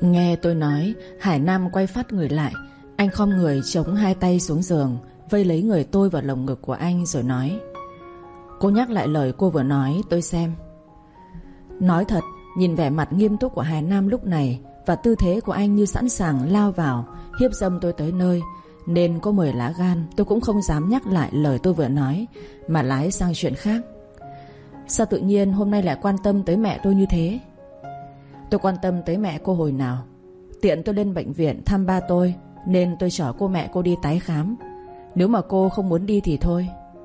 Nghe tôi nói, Hải Nam quay phát người lại. Anh khom người chống hai tay xuống giường, vây lấy người tôi vào lồng ngực của anh rồi nói: Cô nhắc lại lời cô vừa nói tôi xem. Nói thật, nhìn vẻ mặt nghiêm túc của Hải Nam lúc này và tư thế của anh như sẵn sàng lao vào hiếp dâm tôi tới nơi, nên có 10 lá gan tôi cũng không dám nhắc lại lời tôi vừa nói, mà lái sang chuyện khác. Sao tự nhiên hôm nay lại quan tâm tới mẹ tôi như thế? Tôi quan tâm tới mẹ cô hồi nào? Tiện tôi lên bệnh viện thăm ba tôi, nên tôi chở cô mẹ cô đi tái khám. Nếu mà cô không muốn đi thì thôi.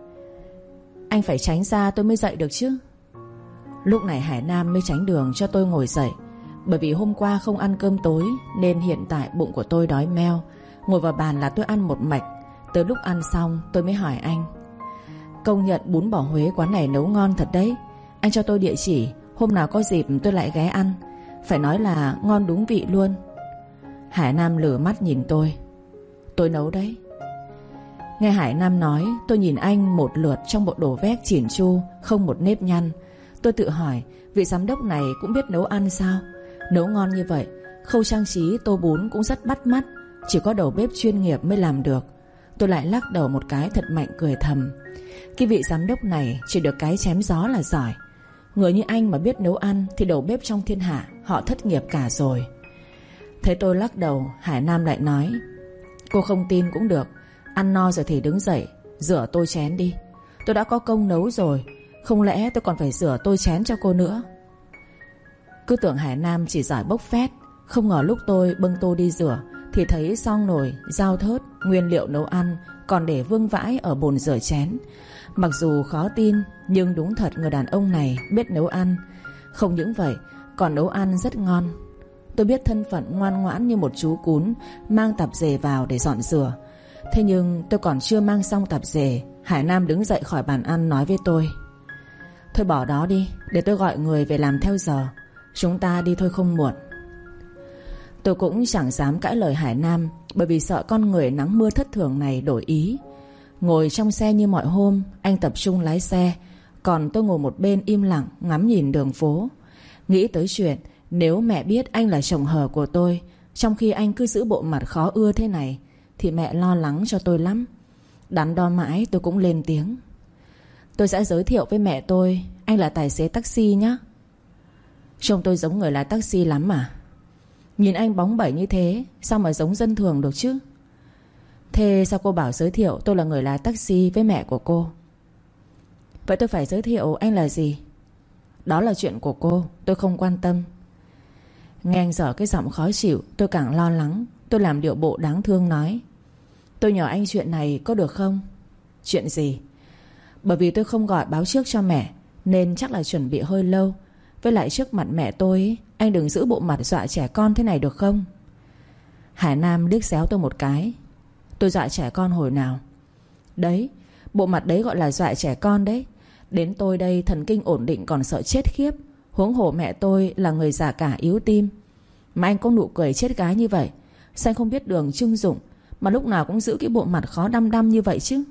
Anh phải tránh ra tôi mới dậy được chứ. Lúc này Hải Nam mới tránh đường cho tôi ngồi dậy. Bởi vì hôm qua không ăn cơm tối, nên hiện tại bụng của tôi đói meo. Ngồi vào bàn là tôi ăn một mạch. Tới lúc ăn xong tôi mới hỏi anh: Công nhận bún bò Huế quán này nấu ngon thật đấy. Anh cho tôi địa chỉ, hôm nào có dịp tôi lại ghé ăn. Phải nói là ngon đúng vị luôn. Hải Nam lửa mắt nhìn tôi nấu đấy. Nghe Hải Nam nói, tôi nhìn anh một lượt trong bộ đồ vest chỉn chu, không một nếp nhăn. Tôi tự hỏi, vị giám đốc này cũng biết nấu ăn sao? Nấu ngon như vậy, khâu trang trí tô bún cũng rất bắt mắt. Chỉ có đầu bếp chuyên nghiệp mới làm được. Tôi lại lắc đầu một cái thật mạnh, cười thầm: Cái vị giám đốc này chỉ được cái chém gió là giỏi. Người như anh mà biết nấu ăn thì đầu bếp trong thiên hạ họ thất nghiệp cả rồi. Thấy tôi lắc đầu, Hải Nam lại nói: Cô không tin cũng được. Ăn no rồi thì đứng dậy rửa tô chén đi. Tôi đã có công nấu rồi, không lẽ tôi còn phải rửa tô chén cho cô nữa? Cứ tưởng Hải Nam chỉ giỏi bốc phét. Không ngờ lúc tôi bưng tô đi rửa thì thấy xong nồi, dao thớt, nguyên liệu nấu ăn còn để vương vãi ở bồn rửa chén. Mặc dù khó tin, nhưng đúng thật người đàn ông này biết nấu ăn. Không những vậy, còn nấu ăn rất ngon. Tôi biết thân phận ngoan ngoãn như một chú cún, mang tạp dề vào để dọn rửa. Thế nhưng tôi còn chưa mang xong tạp dề, Hải Nam đứng dậy khỏi bàn ăn nói với tôi: Thôi bỏ đó đi, để tôi gọi người về làm theo giờ. Chúng ta đi thôi không muộn. Tôi cũng chẳng dám cãi lời Hải Nam, bởi vì sợ con người nắng mưa thất thường này đổi ý. Ngồi trong xe như mọi hôm, anh tập trung lái xe, còn tôi ngồi một bên im lặng ngắm nhìn đường phố. Nghĩ tới chuyện nếu mẹ biết anh là chồng hờ của tôi, trong khi anh cứ giữ bộ mặt khó ưa thế này, thì mẹ lo lắng cho tôi lắm. Đắn đo mãi tôi cũng lên tiếng: Tôi sẽ giới thiệu với mẹ tôi anh là tài xế taxi nhé. Trông tôi giống người lái taxi lắm mà. Nhìn anh bóng bẩy như thế, sao mà giống dân thường được chứ? Thế sao cô bảo giới thiệu tôi là người lái taxi với mẹ của cô? Vậy tôi phải giới thiệu anh là gì? Đó là chuyện của cô, tôi không quan tâm. Nghe anh dở cái giọng khó chịu, tôi càng lo lắng. Tôi làm điệu bộ đáng thương nói: Tôi nhờ anh chuyện này có được không? Chuyện gì? Bởi vì tôi không gọi báo trước cho mẹ, nên chắc là chuẩn bị hơi lâu. Với lại trước mặt mẹ tôi ấy, anh đừng giữ bộ mặt dọa trẻ con thế này được không? Hải Nam liếc xéo tôi một cái: Tôi dọa trẻ con hồi nào? Đấy, bộ mặt đấy gọi là dọa trẻ con đấy. Đến tôi đây thần kinh ổn định còn sợ chết khiếp, huống hồ mẹ tôi là người già cả yếu tim. Mà anh có nụ cười chết gái như vậy, sao anh không biết đường chưng dụng, mà lúc nào cũng giữ cái bộ mặt khó đăm đăm như vậy chứ?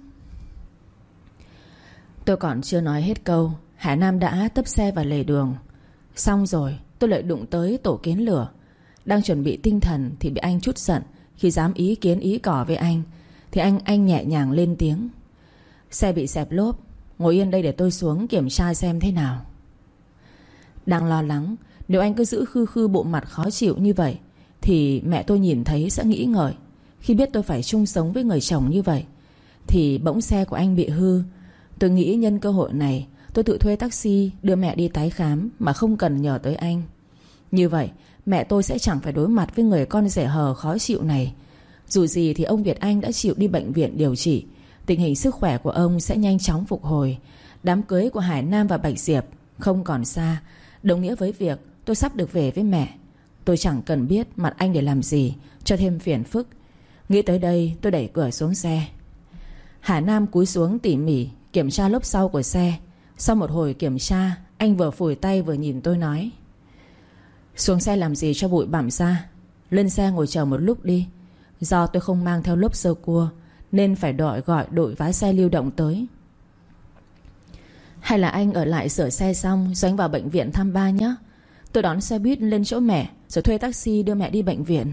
Tôi còn chưa nói hết câu, Hải Nam đã tấp xe vào lề đường. Xong rồi tôi lại đụng tới tổ kiến lửa. Đang chuẩn bị tinh thần thì bị anh trút giận khi dám ý kiến ý cỏ với anh. Thì anh nhẹ nhàng lên tiếng: Xe bị xẹp lốp, ngồi yên đây để tôi xuống kiểm tra xem thế nào. Đang lo lắng nếu anh cứ giữ khư khư bộ mặt khó chịu như vậy thì mẹ tôi nhìn thấy sẽ nghĩ ngợi. Khi biết tôi phải chung sống với người chồng như vậy thì bỗng xe của anh bị hư. Tôi nghĩ nhân cơ hội này tôi tự thuê taxi đưa mẹ đi tái khám mà không cần nhờ tới anh. Như vậy mẹ tôi sẽ chẳng phải đối mặt với người con rẻ hờ khó chịu này. Dù gì thì ông Việt Anh đã chịu đi bệnh viện điều trị, tình hình sức khỏe của ông sẽ nhanh chóng phục hồi. Đám cưới của Hải Nam và Bạch Diệp không còn xa, đồng nghĩa với việc tôi sắp được về với mẹ. Tôi chẳng cần biết mặt anh để làm gì cho thêm phiền phức. Nghĩ tới đây tôi đẩy cửa xuống xe. Hải Nam cúi xuống tỉ mỉ kiểm tra lốp sau của xe. Sau một hồi kiểm tra, anh vừa phủi tay vừa nhìn tôi nói: Xuống xe làm gì cho bụi bặm ra, lên xe ngồi chờ một lúc đi. Do tôi không mang theo lốp sơ cua nên phải gọi đội vá xe lưu động tới. Hay là anh ở lại sửa xe xong rồi anh vào bệnh viện thăm ba nhé. Tôi đón xe buýt lên chỗ mẹ, rồi thuê taxi đưa mẹ đi bệnh viện.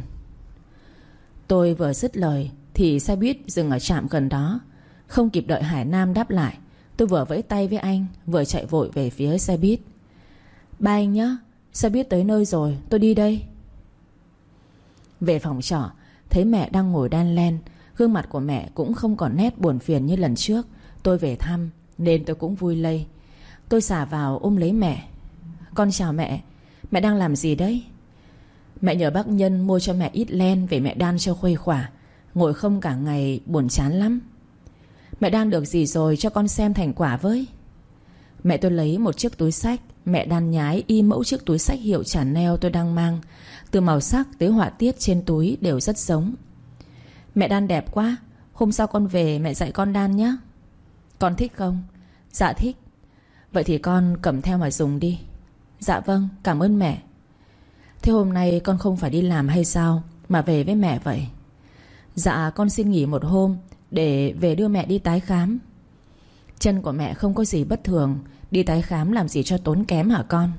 Tôi vừa dứt lời thì xe buýt dừng ở trạm gần đó. Không kịp đợi Hải Nam đáp lại, tôi vừa vẫy tay với anh, vừa chạy vội về phía xe buýt. Ba anh nhé, xe buýt tới nơi rồi, tôi đi đây. Về phòng trọ, thấy mẹ đang ngồi đan len. Gương mặt của mẹ cũng không còn nét buồn phiền như lần trước tôi về thăm, nên tôi cũng vui lây. Tôi xả vào ôm lấy mẹ. Con chào mẹ. Mẹ đang làm gì đấy? Mẹ nhờ bác Nhân mua cho mẹ ít len về mẹ đan cho khuây khỏa. Ngồi không cả ngày buồn chán lắm. Mẹ đan được gì rồi cho con xem thành quả với. Mẹ tôi lấy một chiếc túi xách. Mẹ đan nhái y mẫu chiếc túi xách hiệu Chanel tôi đang mang. Từ màu sắc tới họa tiết trên túi đều rất giống. Mẹ đan đẹp quá. Hôm sau con về mẹ dạy con đan nhé. Con thích không? Dạ thích. Vậy thì con cầm theo mà dùng đi. Dạ vâng, cảm ơn mẹ. Thế hôm nay con không phải đi làm hay sao mà về với mẹ vậy? Dạ con xin nghỉ một hôm để về đưa mẹ đi tái khám. Chân của mẹ không có gì bất thường, đi tái khám làm gì cho tốn kém hả con?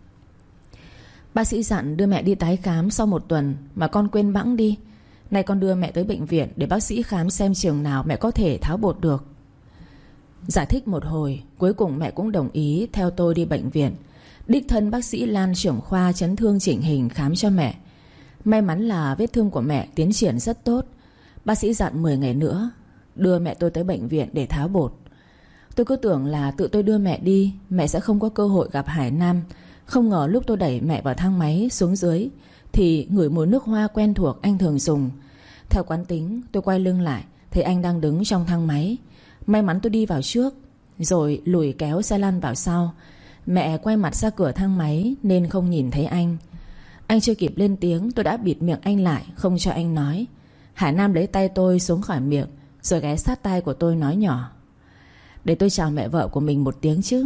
Bác sĩ dặn đưa mẹ đi tái khám sau 1 tuần mà con quên bẵng đi. Nay con đưa mẹ tới bệnh viện để bác sĩ khám xem chừng nào mẹ có thể tháo bột được. Giải thích một hồi, cuối cùng mẹ cũng đồng ý theo tôi đi bệnh viện. Đích thân bác sĩ Lan, trưởng khoa chấn thương chỉnh hình, khám cho mẹ. May mắn là vết thương của mẹ tiến triển rất tốt. Bác sĩ dặn 10 ngày nữa đưa mẹ tôi tới bệnh viện để tháo bột. Tôi cứ tưởng là tự tôi đưa mẹ đi, mẹ sẽ không có cơ hội gặp Hải Nam. Không ngờ lúc tôi đẩy mẹ vào thang máy xuống dưới thì ngửi mùi nước hoa quen thuộc anh thường dùng. Theo quán tính, tôi quay lưng lại, thấy anh đang đứng trong thang máy. May mắn tôi đi vào trước, rồi lùi kéo xe lăn vào sau. Mẹ quay mặt ra cửa thang máy nên không nhìn thấy anh. Anh chưa kịp lên tiếng, tôi đã bịt miệng anh lại, không cho anh nói. Hải Nam lấy tay tôi xuống khỏi miệng, rồi ghé sát tai của tôi nói nhỏ: để tôi chào mẹ vợ của mình một tiếng chứ.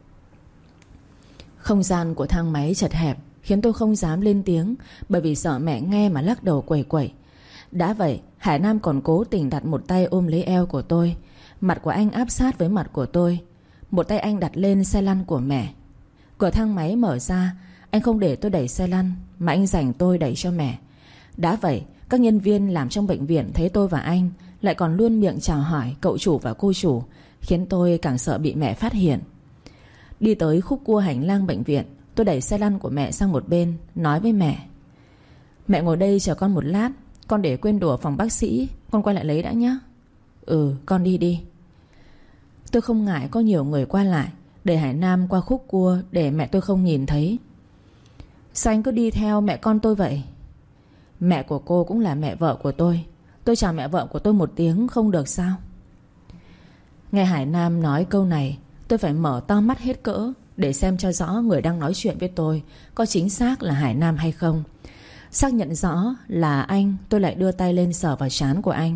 Không gian của thang máy chật hẹp khiến tôi không dám lên tiếng, bởi vì sợ mẹ nghe mà lắc đầu quẩy quẩy. Đã vậy, Hải Nam còn cố tình đặt một tay ôm lấy eo của tôi. Mặt của anh áp sát với mặt của tôi. Một tay anh đặt lên xe lăn của mẹ. Cửa thang máy mở ra, anh không để tôi đẩy xe lăn mà anh giành tôi đẩy cho mẹ. Đã vậy, các nhân viên làm trong bệnh viện thấy tôi và anh lại còn luôn miệng chào hỏi cậu chủ và cô chủ, khiến tôi càng sợ bị mẹ phát hiện. Đi tới khúc cua hành lang bệnh viện, tôi đẩy xe lăn của mẹ sang một bên, nói với mẹ: mẹ ngồi đây chờ con một lát, con để quên đồ ở phòng bác sĩ, con quay lại lấy đã nhé. Ừ, con đi đi. Tôi không ngại có nhiều người qua lại, để Hải Nam qua khúc cua để mẹ tôi không nhìn thấy. Sao anh cứ đi theo mẹ con tôi vậy? Mẹ của cô cũng là mẹ vợ của tôi. Tôi chào mẹ vợ của tôi một tiếng không được sao? Nghe Hải Nam nói câu này, tôi phải mở to mắt hết cỡ để xem cho rõ người đang nói chuyện với tôi có chính xác là Hải Nam hay không. Xác nhận rõ là anh, tôi lại đưa tay lên sờ vào trán của anh.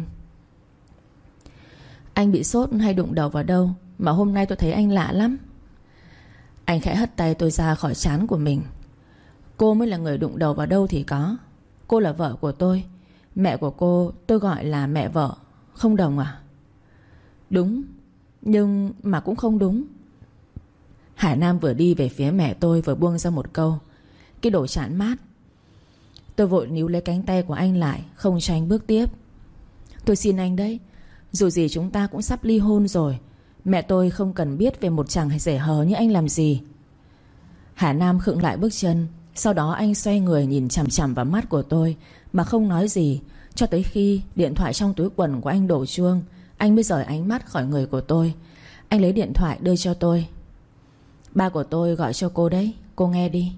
Anh bị sốt hay đụng đầu vào đâu mà hôm nay tôi thấy anh lạ lắm? Anh khẽ hất tay tôi ra khỏi trán của mình. Cô mới là người đụng đầu vào đâu thì có. Cô là vợ của tôi. Mẹ của cô tôi gọi là mẹ vợ. Không đồng à? Đúng, nhưng mà cũng không đúng. Hải Nam vừa đi về phía mẹ tôi vừa buông ra một câu: cái đồ chán mát. Tôi vội níu lấy cánh tay của anh lại, không cho anh bước tiếp. Tôi xin anh đấy, dù gì chúng ta cũng sắp ly hôn rồi. Mẹ tôi không cần biết về một chàng rẻ hờ như anh làm gì. Hải Nam khựng lại bước chân. Sau đó anh xoay người nhìn chằm chằm vào mắt của tôi mà không nói gì, cho tới khi điện thoại trong túi quần của anh đổ chuông, anh mới rời ánh mắt khỏi người của tôi. Anh lấy điện thoại đưa cho tôi. Ba của tôi gọi cho cô đấy, cô nghe đi.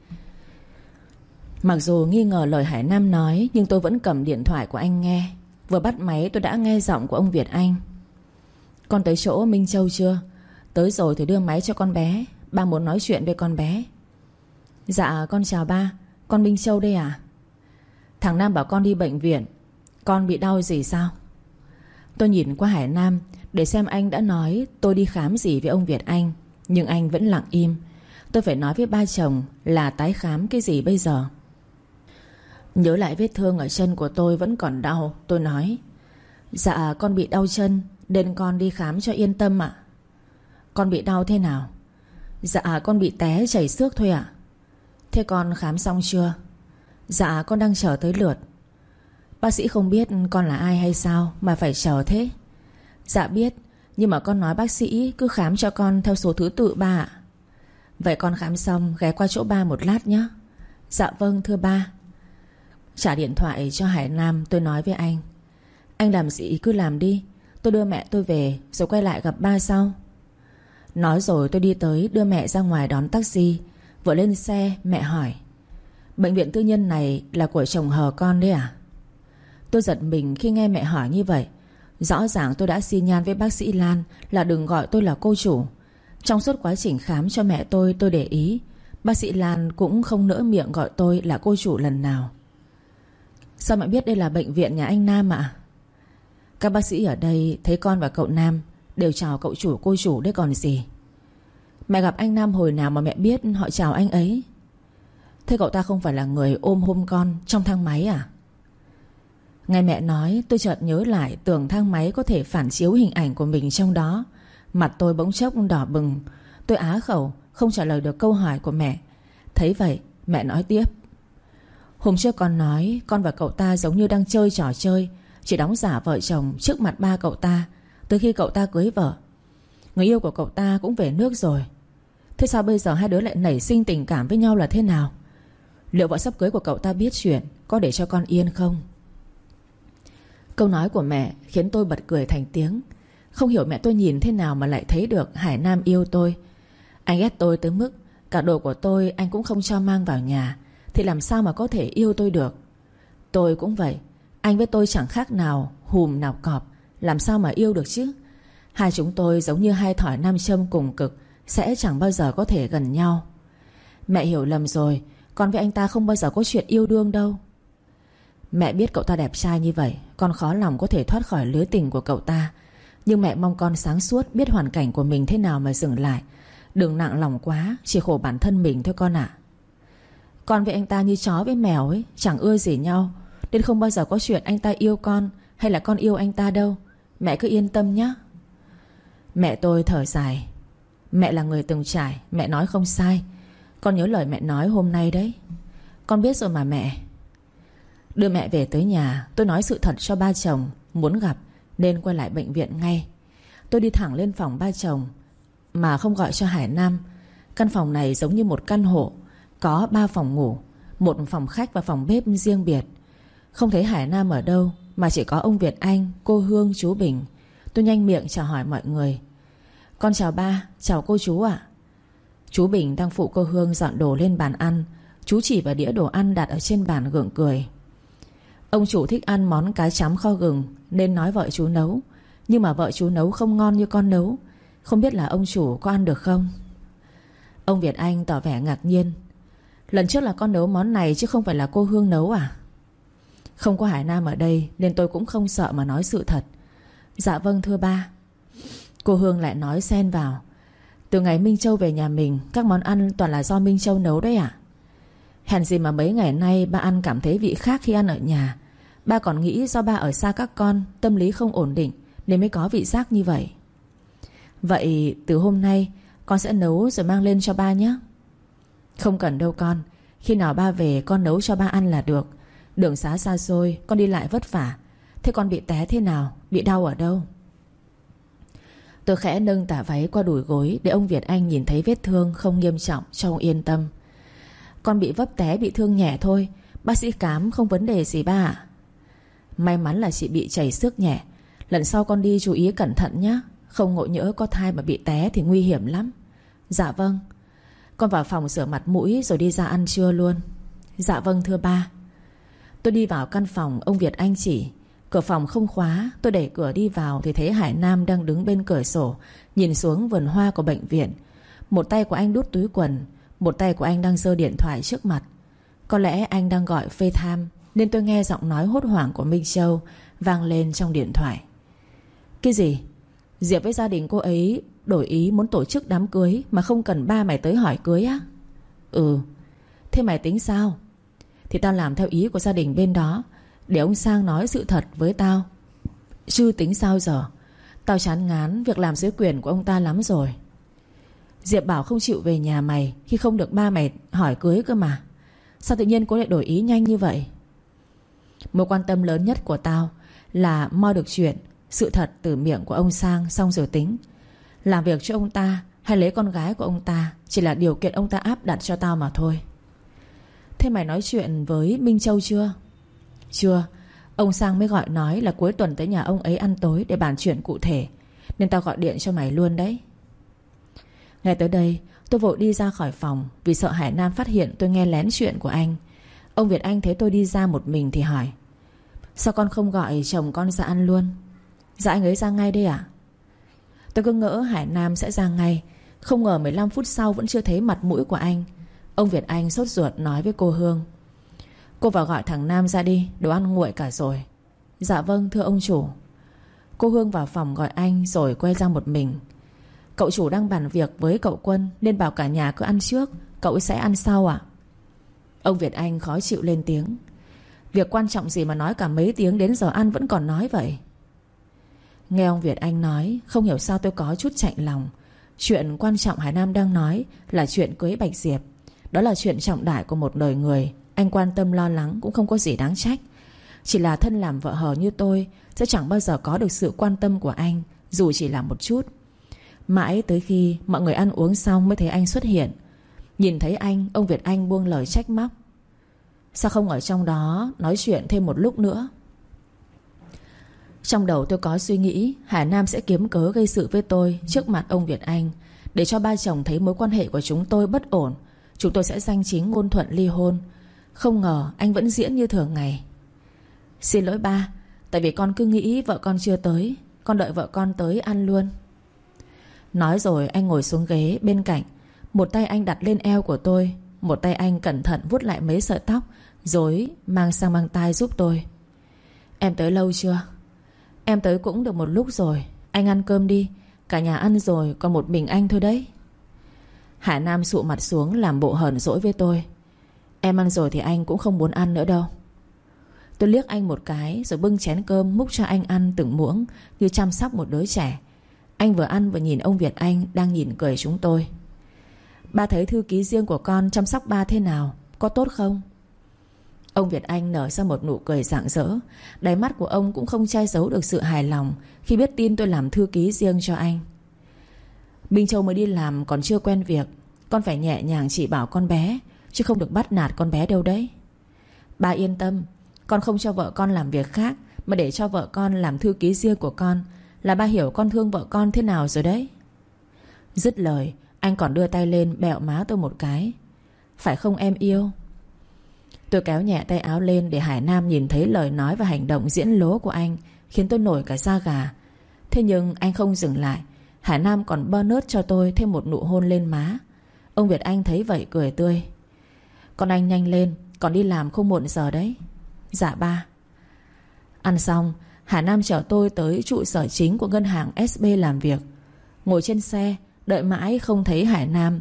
Mặc dù nghi ngờ lời Hải Nam nói, nhưng tôi vẫn cầm điện thoại của anh nghe. Vừa bắt máy tôi đã nghe giọng của ông Việt Anh. Con tới chỗ Minh Châu chưa? Tới rồi thì đưa máy cho con bé, ba muốn nói chuyện với con bé. Dạ con chào ba, con Minh Châu đây à? Thằng Nam bảo con đi bệnh viện. Con bị đau gì sao? Tôi nhìn qua Hải Nam để xem anh đã nói tôi đi khám gì với ông Việt Anh, nhưng anh vẫn lặng im. Tôi phải nói với ba chồng là tái khám cái gì bây giờ? Nhớ lại vết thương ở chân của tôi vẫn còn đau, tôi nói: dạ con bị đau chân nên con đi khám cho yên tâm ạ. Con bị đau thế nào? Dạ con bị té chảy xước thôi ạ. Thế con khám xong chưa? Dạ con đang chờ tới lượt. Bác sĩ không biết con là ai hay sao mà phải chờ thế? Dạ biết, nhưng mà con nói bác sĩ cứ khám cho con theo số thứ tự ba ạ. Vậy con khám xong ghé qua chỗ ba một lát nhé. Dạ vâng thưa ba. Trả điện thoại cho Hải Nam, tôi nói với anh: anh làm gì cứ làm đi, tôi đưa mẹ tôi về rồi quay lại gặp ba sau. Nói rồi tôi đi tới đưa mẹ ra ngoài đón taxi. Vừa lên xe mẹ hỏi: bệnh viện tư nhân này là của chồng hờ con đấy à? Tôi giật mình khi nghe mẹ hỏi như vậy. Rõ ràng tôi đã xi nhan với bác sĩ Lan là đừng gọi tôi là cô chủ. Trong suốt quá trình khám cho mẹ tôi để ý bác sĩ Lan cũng không nỡ miệng gọi tôi là cô chủ lần nào. Sao mẹ biết đây là bệnh viện nhà anh Nam ạ? Các bác sĩ ở đây thấy con và cậu Nam đều chào cậu chủ cô chủ đấy còn gì. Mẹ gặp anh Nam hồi nào mà mẹ biết họ chào anh ấy? Thế cậu ta không phải là người ôm hôn con trong thang máy à? Nghe mẹ nói tôi chợt nhớ lại, tưởng thang máy có thể phản chiếu hình ảnh của mình trong đó. Mặt tôi bỗng chốc đỏ bừng. Tôi á khẩu không trả lời được câu hỏi của mẹ. Thấy vậy mẹ nói tiếp: hôm trước con nói con và cậu ta giống như đang chơi trò chơi, chỉ đóng giả vợ chồng trước mặt ba cậu ta. Từ khi cậu ta cưới vợ, người yêu của cậu ta cũng về nước rồi. Thế sao bây giờ hai đứa lại nảy sinh tình cảm với nhau là thế nào? Liệu vợ sắp cưới của cậu ta biết chuyện có để cho con yên không? Câu nói của mẹ khiến tôi bật cười thành tiếng. Không hiểu mẹ tôi nhìn thế nào mà lại thấy được Hải Nam yêu tôi. Anh ghét tôi tới mức cả đồ của tôi anh cũng không cho mang vào nhà, thì làm sao mà có thể yêu tôi được? Tôi cũng vậy, anh với tôi chẳng khác nào hùm nào cọp, làm sao mà yêu được chứ? Hai chúng tôi giống như hai thỏi nam châm cùng cực, sẽ chẳng bao giờ có thể gần nhau. Mẹ hiểu lầm rồi, con với anh ta không bao giờ có chuyện yêu đương đâu. Mẹ biết cậu ta đẹp trai như vậy, con khó lòng có thể thoát khỏi lưới tình của cậu ta. Nhưng mẹ mong con sáng suốt, biết hoàn cảnh của mình thế nào mà dừng lại. Đừng nặng lòng quá, chỉ khổ bản thân mình thôi con ạ. Con với anh ta như chó với mèo ấy, chẳng ưa gì nhau, nên không bao giờ có chuyện anh ta yêu con hay là con yêu anh ta đâu. Mẹ cứ yên tâm nhé. Mẹ tôi thở dài. Mẹ là người từng trải, mẹ nói không sai. Con nhớ lời mẹ nói hôm nay đấy. Con biết rồi mà mẹ. Đưa mẹ về tới nhà, tôi nói sự thật cho ba chồng muốn gặp nên quay lại bệnh viện ngay. Tôi đi thẳng lên phòng ba chồng mà không gọi cho Hải Nam. Căn phòng này giống như một căn hộ, có 3 phòng ngủ, một phòng khách và phòng bếp riêng biệt. Không thấy Hải Nam ở đâu, mà chỉ có ông Việt Anh, cô Hương, chú Bình. Tôi nhanh miệng chào hỏi mọi người. Con chào ba, chào cô chú ạ. Chú Bình đang phụ cô Hương dọn đồ lên bàn ăn. Chú chỉ vào đĩa đồ ăn đặt ở trên bàn gượng cười. Ông chủ thích ăn món cá chấm kho gừng nên nói vợ chú nấu. Nhưng mà vợ chú nấu không ngon như con nấu. Không biết là ông chủ có ăn được không? Ông Việt Anh tỏ vẻ ngạc nhiên. Lần trước là con nấu món này chứ không phải là cô Hương nấu à? Không có Hải Nam ở đây nên tôi cũng không sợ mà nói sự thật. Dạ vâng thưa ba. Cô Hương lại nói xen vào. Từ ngày Minh Châu về nhà mình, các món ăn toàn là do Minh Châu nấu đấy ạ. Hèn gì mà mấy ngày nay ba ăn cảm thấy vị khác khi ăn ở nhà. Ba còn nghĩ do ba ở xa các con, tâm lý không ổn định nên mới có vị giác như vậy. Vậy từ hôm nay con sẽ nấu rồi mang lên cho ba nhé. Không cần đâu con. Khi nào ba về con nấu cho ba ăn là được. Đường xá xa xôi, con đi lại vất vả. Thế con bị té thế nào? Bị đau ở đâu? Tôi khẽ nâng tả váy qua đùi gối để ông Việt Anh nhìn thấy vết thương không nghiêm trọng cho ông yên tâm. Con bị vấp té, bị thương nhẹ thôi. Bác sĩ khám không vấn đề gì ba ạ. May mắn là chị bị chảy xước nhẹ. Lần sau con đi chú ý cẩn thận nhé. Không ngộ nhỡ có thai mà bị té thì nguy hiểm lắm. Dạ vâng. Con vào phòng rửa mặt mũi rồi đi ra ăn trưa luôn. Dạ vâng thưa ba. Tôi đi vào căn phòng ông Việt Anh chỉ. Cửa phòng không khóa. Tôi đẩy cửa đi vào thì thấy Hải Nam đang đứng bên cửa sổ, nhìn xuống vườn hoa của bệnh viện. Một tay của anh đút túi quần, một tay của anh đang giơ điện thoại trước mặt. Có lẽ anh đang gọi FaceTime nên tôi nghe giọng nói hốt hoảng của Minh Châu vang lên trong điện thoại. Cái gì? Diệp với gia đình cô ấy đổi ý muốn tổ chức đám cưới mà không cần ba mày tới hỏi cưới á? Ừ. Thế mày tính sao? Thì tao làm theo ý của gia đình bên đó, để ông Sang nói sự thật với tao. Chứ tính sao giờ? Tao chán ngán việc làm dưới quyền của ông ta lắm rồi. Diệp bảo không chịu về nhà mày khi không được ba mày hỏi cưới cơ mà. Sao tự nhiên cô lại đổi ý nhanh như vậy? Mối quan tâm lớn nhất của tao là moi được chuyện, sự thật từ miệng của ông Sang xong rồi tính. Làm việc cho ông ta hay lấy con gái của ông ta chỉ là điều kiện ông ta áp đặt cho tao mà thôi. Thế mày nói chuyện với Minh Châu chưa? Chưa. Ông Sang mới gọi nói là cuối tuần tới nhà ông ấy ăn tối để bàn chuyện cụ thể, nên tao gọi điện cho mày luôn đấy. Nghe tới đây tôi vội đi ra khỏi phòng, vì sợ Hải Nam phát hiện tôi nghe lén chuyện của anh. Ông Việt Anh thấy tôi đi ra một mình thì hỏi: sao con không gọi chồng con ra ăn luôn? Dạ anh ấy ra ngay đây ạ. Tôi cứ ngỡ Hải Nam sẽ ra ngay, không ngờ 15 phút sau vẫn chưa thấy mặt mũi của anh. Ông Việt Anh sốt ruột nói với cô Hương: cô vào gọi thằng Nam ra đi, đồ ăn nguội cả rồi. Dạ vâng thưa ông chủ. Cô Hương vào phòng gọi anh rồi quay ra một mình. Cậu chủ đang bàn việc với cậu Quân nên bảo cả nhà cứ ăn trước, cậu sẽ ăn sau ạ. Ông Việt Anh khó chịu lên tiếng: việc quan trọng gì mà nói cả mấy tiếng đến giờ ăn vẫn còn nói vậy? Nghe ông Việt Anh nói, không hiểu sao tôi có chút chạnh lòng. Chuyện quan trọng Hải Nam đang nói là chuyện cưới Bạch Diệp. Đó là chuyện trọng đại của một đời người. Anh quan tâm lo lắng cũng không có gì đáng trách. Chỉ là thân làm vợ hờ như tôi sẽ chẳng bao giờ có được sự quan tâm của anh, dù chỉ là một chút. Mãi tới khi mọi người ăn uống xong mới thấy anh xuất hiện. Nhìn thấy anh, ông Việt Anh buông lời trách móc: sao không ở trong đó nói chuyện thêm một lúc nữa? Trong đầu tôi có suy nghĩ Hải Nam sẽ kiếm cớ gây sự với tôi trước mặt ông Việt Anh, để cho ba chồng thấy mối quan hệ của chúng tôi bất ổn. Chúng tôi sẽ danh chính ngôn thuận ly hôn. Không ngờ anh vẫn diễn như thường ngày. Xin lỗi ba, tại vì con cứ nghĩ vợ con chưa tới, con đợi vợ con tới ăn luôn. Nói rồi anh ngồi xuống ghế bên cạnh. Một tay anh đặt lên eo của tôi, một tay anh cẩn thận vuốt lại mấy sợi tóc rồi mang sang mang tai giúp tôi. Em tới lâu chưa? Em tới cũng được một lúc rồi. Anh ăn cơm đi, cả nhà ăn rồi còn một mình anh thôi đấy. Hải Nam sụ mặt xuống làm bộ hờn dỗi với tôi: em ăn rồi thì anh cũng không muốn ăn nữa đâu. Tôi liếc anh một cái rồi bưng chén cơm múc cho anh ăn từng muỗng như chăm sóc một đứa trẻ. Anh vừa ăn vừa nhìn ông Việt Anh đang nhìn cười chúng tôi. Ba thấy thư ký riêng của con chăm sóc ba thế nào, có tốt không? Ông Việt Anh nở ra một nụ cười rạng rỡ. Đáy mắt của ông cũng không che giấu được sự hài lòng khi biết tin tôi làm thư ký riêng cho anh. Minh Châu mới đi làm còn chưa quen việc, con phải nhẹ nhàng chỉ bảo con bé, chứ không được bắt nạt con bé đâu đấy. Ba yên tâm, con không cho vợ con làm việc khác, mà để cho vợ con làm thư ký riêng của con, là ba hiểu con thương vợ con thế nào rồi đấy. Dứt lời anh còn đưa tay lên bẹo má tôi một cái: phải không em yêu? Tôi kéo nhẹ tay áo lên để Hải Nam nhìn thấy lời nói và hành động diễn lố của anh, khiến tôi nổi cả da gà. Thế nhưng anh không dừng lại. Hải Nam còn bơ nớt cho tôi thêm một nụ hôn lên má. Ông Việt Anh thấy vậy cười tươi: con anh nhanh lên, còn đi làm không muộn giờ đấy. Dạ ba. Ăn xong, Hải Nam chở tôi tới trụ sở chính của ngân hàng SB làm việc. Ngồi trên xe đợi mãi không thấy Hải Nam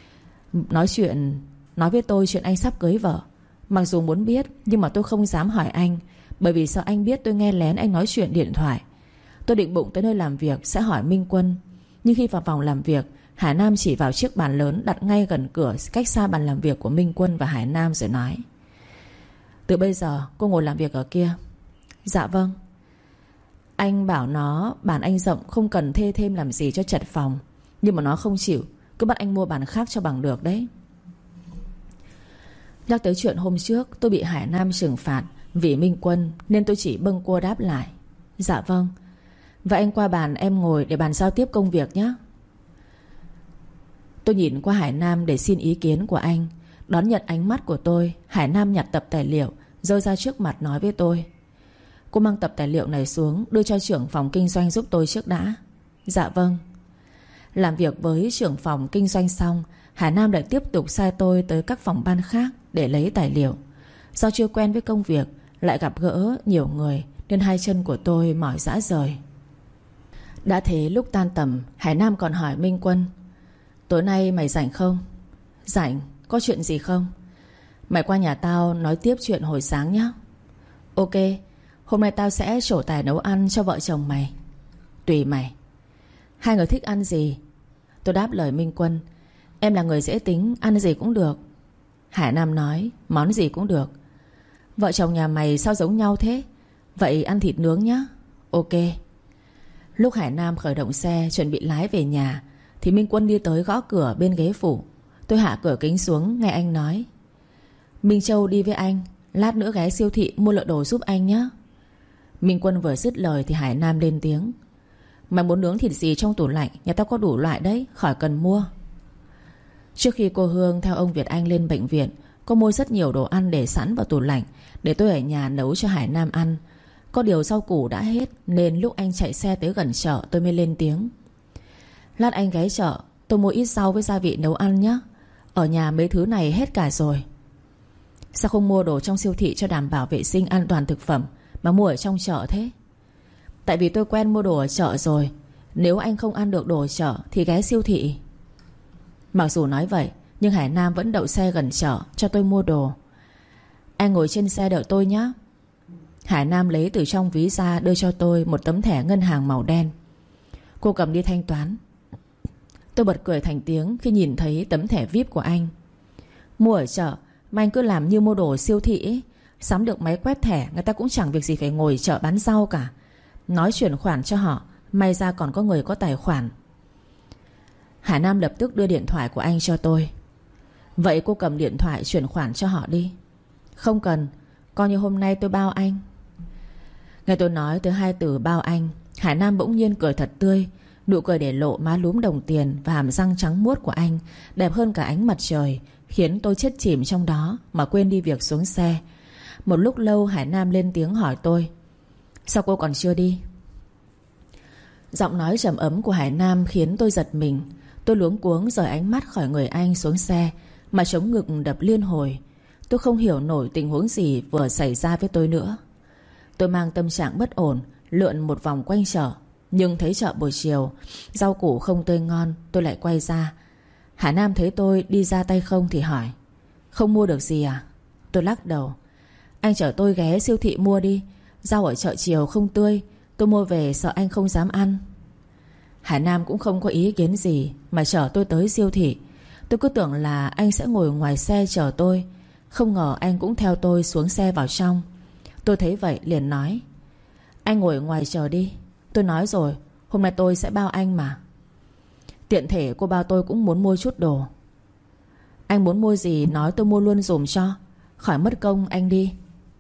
nói với tôi chuyện anh sắp cưới vợ. Mặc dù muốn biết nhưng mà tôi không dám hỏi anh, bởi vì sợ anh biết tôi nghe lén anh nói chuyện điện thoại. Tôi định bụng tới nơi làm việc sẽ hỏi Minh Quân, nhưng khi vào phòng làm việc, Hải Nam chỉ vào chiếc bàn lớn đặt ngay gần cửa, cách xa bàn làm việc của Minh Quân và Hải Nam rồi nói: từ bây giờ cô ngồi làm việc ở kia. Dạ vâng. Anh bảo nó bàn anh rộng, không cần thê thêm làm gì cho chật phòng, nhưng mà nó không chịu, cứ bắt anh mua bàn khác cho bằng được đấy. Nhắc tới chuyện hôm trước tôi bị Hải Nam trừng phạt vì Minh Quân, nên tôi chỉ bâng quơ đáp lại: dạ vâng. Vậy anh qua bàn em ngồi để bàn giao tiếp công việc nhé. Tôi nhìn qua Hải Nam để xin ý kiến của anh. Đón nhận ánh mắt của tôi, Hải Nam nhặt tập tài liệu giơ ra trước mặt nói với tôi: cô mang tập tài liệu này xuống, đưa cho trưởng phòng kinh doanh giúp tôi trước đã. Dạ vâng. Làm việc với trưởng phòng kinh doanh xong, Hải Nam lại tiếp tục sai tôi tới các phòng ban khác để lấy tài liệu. Do chưa quen với công việc, lại gặp gỡ nhiều người, nên hai chân của tôi mỏi rã rời. Đã thế lúc tan tầm, Hải Nam còn hỏi Minh Quân: tối nay mày rảnh không? Rảnh. Có chuyện gì không? Mày qua nhà tao nói tiếp chuyện hồi sáng nhé. Ok. Hôm nay tao sẽ trổ tài nấu ăn cho vợ chồng mày. Tùy mày. Hai người thích ăn gì? Tôi đáp lời Minh Quân: em là người dễ tính, ăn gì cũng được. Hải Nam nói món gì cũng được. Vợ chồng nhà mày sao giống nhau thế? Vậy ăn thịt nướng nhá. Ok. Lúc Hải Nam khởi động xe chuẩn bị lái về nhà thì Minh Quân đi tới gõ cửa bên ghế phụ. Tôi hạ cửa kính xuống nghe anh nói: Minh Châu đi với anh, lát nữa ghé siêu thị mua lợ đồ giúp anh nhé. Minh Quân vừa dứt lời thì Hải Nam lên tiếng: Mày muốn nướng thịt gì trong tủ lạnh, nhà tao có đủ loại đấy, khỏi cần mua. Trước khi cô Hương theo ông Việt Anh lên bệnh viện, cô mua rất nhiều đồ ăn để sẵn vào tủ lạnh để tôi ở nhà nấu cho Hải Nam ăn. Có điều rau củ đã hết nên lúc anh chạy xe tới gần chợ tôi mới lên tiếng: Lát anh ghé chợ, tôi mua ít rau với gia vị nấu ăn nhé. Ở nhà mấy thứ này hết cả rồi. Sao không mua đồ trong siêu thị cho đảm bảo vệ sinh an toàn thực phẩm mà mua ở trong chợ thế? Tại vì tôi quen mua đồ ở chợ rồi. Nếu anh không ăn được đồ ở chợ thì ghé siêu thị. Mặc dù nói vậy nhưng Hải Nam vẫn đậu xe gần chợ cho tôi mua đồ. Anh ngồi trên xe đợi tôi nhé. Hải Nam lấy từ trong ví ra đưa cho tôi một tấm thẻ ngân hàng màu đen. Cô cầm đi thanh toán. Tôi bật cười thành tiếng khi nhìn thấy tấm thẻ VIP của anh. Mua ở chợ mà anh cứ làm như mua đồ ở siêu thị ấy. Sắm được máy quét thẻ, người ta cũng chẳng việc gì phải ngồi chợ bán rau cả. Nói chuyển khoản cho họ, may ra còn có người có tài khoản. Hải Nam lập tức đưa điện thoại của anh cho tôi. Vậy cô cầm điện thoại chuyển khoản cho họ đi. Không cần, coi như hôm nay tôi bao anh. Nghe tôi nói tới hai từ bao anh, Hải Nam bỗng nhiên cười thật tươi. Nụ cười để lộ má lúm đồng tiền và hàm răng trắng muốt của anh đẹp hơn cả ánh mặt trời, khiến tôi chết chìm trong đó mà quên đi việc xuống xe. Một lúc lâu Hải Nam lên tiếng hỏi tôi: Sao cô còn chưa đi? Giọng nói trầm ấm của Hải Nam khiến tôi giật mình. Tôi luống cuống rời ánh mắt khỏi người anh xuống xe, mà chống ngực đập liên hồi. Tôi không hiểu nổi tình huống gì vừa xảy ra với tôi nữa. Tôi mang tâm trạng bất ổn lượn một vòng quanh chợ. Nhưng thấy chợ buổi chiều, rau củ không tươi ngon, tôi lại quay ra. Hải Nam thấy tôi đi ra tay không thì hỏi: Không mua được gì à? Tôi lắc đầu: Anh chở tôi ghé siêu thị mua đi. Rau ở chợ chiều không tươi, tôi mua về sợ anh không dám ăn. Hải Nam cũng không có ý kiến gì mà chở tôi tới siêu thị. Tôi cứ tưởng là anh sẽ ngồi ngoài xe chở tôi, không ngờ anh cũng theo tôi xuống xe vào trong. Tôi thấy vậy liền nói: Anh ngồi ngoài chờ đi. Tôi nói rồi, hôm nay tôi sẽ bao anh mà. Tiện thể cô bao tôi cũng muốn mua chút đồ. Anh muốn mua gì nói tôi mua luôn dùm cho, khỏi mất công anh đi.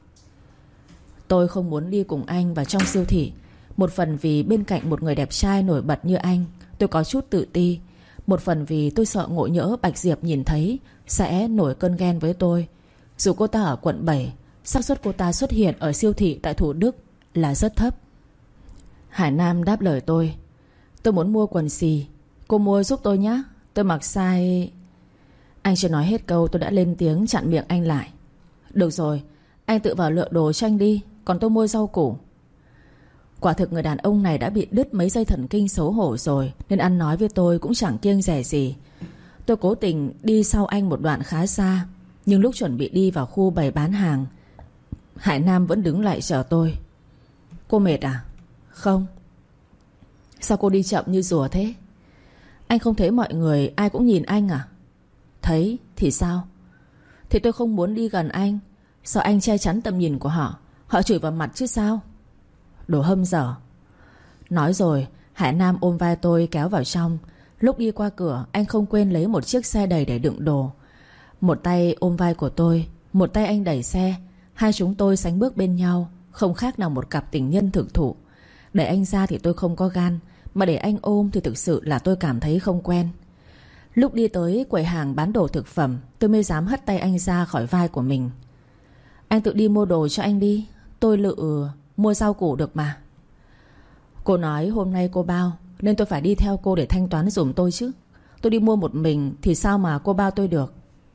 Tôi không muốn đi cùng anh vào trong siêu thị. Một phần vì bên cạnh một người đẹp trai nổi bật như anh, tôi có chút tự ti. Một phần vì tôi sợ ngộ nhỡ Bạch Diệp nhìn thấy sẽ nổi cơn ghen với tôi. Dù cô ta ở quận 7, xác suất cô ta xuất hiện ở siêu thị tại Thủ Đức là rất thấp. Hải Nam đáp lời tôi: Tôi muốn mua quần xì, cô mua giúp tôi nhé. Tôi mặc size... Anh chưa nói hết câu tôi đã lên tiếng chặn miệng anh lại: Được rồi, anh tự vào lựa đồ cho anh đi, còn tôi mua rau củ. Quả thực người đàn ông này đã bị đứt mấy dây thần kinh xấu hổ rồi, nên ăn nói với tôi cũng chẳng kiêng dè gì. Tôi cố tình đi sau anh một đoạn khá xa, nhưng lúc chuẩn bị đi vào khu bày bán hàng, Hải Nam vẫn đứng lại chờ tôi. Cô mệt à? Không. Sao cô đi chậm như rùa thế? Anh không thấy mọi người ai cũng nhìn anh à? Thấy thì sao? Thì tôi không muốn đi gần anh, sợ anh che chắn tầm nhìn của họ. Họ chửi vào mặt chứ sao. Đồ hâm dở. Nói rồi Hải Nam ôm vai tôi kéo vào trong. Lúc đi qua cửa anh không quên lấy một chiếc xe đầy để đựng đồ. Một tay ôm vai của tôi, một tay anh đẩy xe. Hai chúng tôi sánh bước bên nhau, không khác nào một cặp tình nhân thực thụ. Để anh ra thì tôi không có gan, mà để anh ôm thì thực sự là tôi cảm thấy không quen. Lúc đi tới quầy hàng bán đồ thực phẩm, tôi mới dám hất tay anh ra khỏi vai của mình. Anh tự đi mua đồ cho anh đi, tôi lự mua rau củ được mà. Cô nói hôm nay cô bao, nên tôi phải đi theo cô để thanh toán giùm tôi chứ. Tôi đi mua một mình thì sao mà cô bao tôi được.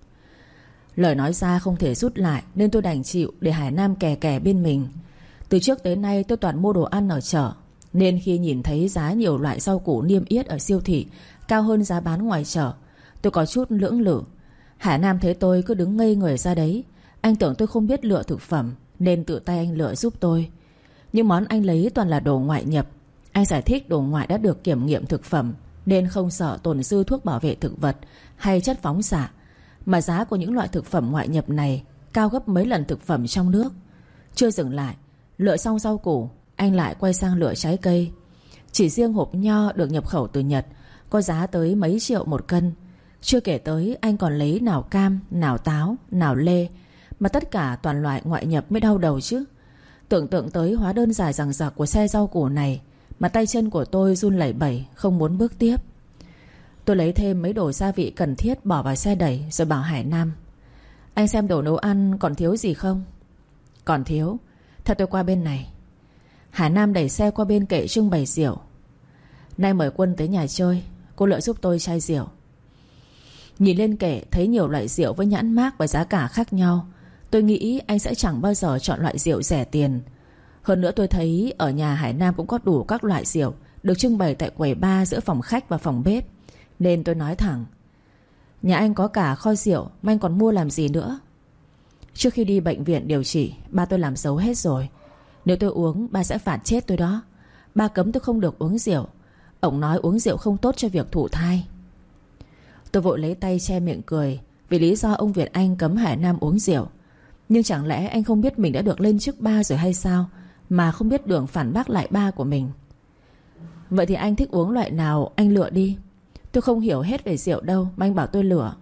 Lời nói ra không thể rút lại, nên tôi đành chịu để Hải Nam kè kè bên mình. Từ trước tới nay tôi toàn mua đồ ăn ở chợ, nên khi nhìn thấy giá nhiều loại rau củ niêm yết ở siêu thị cao hơn giá bán ngoài chợ, tôi có chút lưỡng lự. Hải Nam thấy tôi cứ đứng ngây người ra đấy. Anh tưởng tôi không biết lựa thực phẩm, nên tự tay anh lựa giúp tôi. Nhưng món anh lấy toàn là đồ ngoại nhập. Anh giải thích đồ ngoại đã được kiểm nghiệm thực phẩm, nên không sợ tồn dư thuốc bảo vệ thực vật hay chất phóng xạ. Mà giá của những loại thực phẩm ngoại nhập này cao gấp mấy lần thực phẩm trong nước. Chưa dừng lại, lựa xong rau củ, anh lại quay sang lựa trái cây. Chỉ riêng hộp nho được nhập khẩu từ Nhật có giá tới mấy triệu một cân. Chưa kể tới anh còn lấy nào cam, nào táo, nào lê, mà tất cả toàn loại ngoại nhập mới đau đầu chứ. Tưởng tượng tới hóa đơn dài dằng dặc của xe rau củ này mà tay chân của tôi run lẩy bẩy, không muốn bước tiếp. Tôi lấy thêm mấy đồ gia vị cần thiết bỏ vào xe đẩy, rồi bảo Hải Nam: anh xem đồ nấu ăn còn thiếu gì không? Còn thiếu, theo tôi qua bên này. Hải Nam đẩy xe qua bên kệ trưng bày rượu. Nay mời Quân tới nhà chơi, cô lựa giúp tôi chai rượu. Nhìn lên kệ thấy nhiều loại rượu với nhãn mác và giá cả khác nhau. Tôi nghĩ anh sẽ chẳng bao giờ chọn loại rượu rẻ tiền. Hơn nữa tôi thấy ở nhà Hải Nam cũng có đủ các loại rượu được trưng bày tại quầy bar giữa phòng khách và phòng bếp. Nên tôi nói thẳng: nhà anh có cả kho rượu mà anh còn mua làm gì nữa? Trước khi đi bệnh viện điều trị, ba tôi làm xấu hết rồi. Nếu tôi uống, ba sẽ phạt chết tôi đó. Ba cấm tôi không được uống rượu. Ông nói uống rượu không tốt cho việc thụ thai. Tôi vội lấy tay che miệng cười vì lý do ông Việt Anh cấm Hải Nam uống rượu. Nhưng chẳng lẽ anh không biết mình đã được lên chức ba rồi hay sao, mà không biết đường phản bác lại ba của mình? Vậy thì anh thích uống loại nào anh lựa đi. Tôi không hiểu hết về rượu đâu mà anh bảo tôi lựa.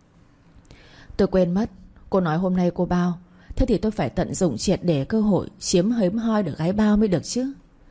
Tôi quên mất, cô nói hôm nay cô bao. Thế thì tôi phải tận dụng triệt để cơ hội chiếm hớm hoi được gái bao mới được chứ.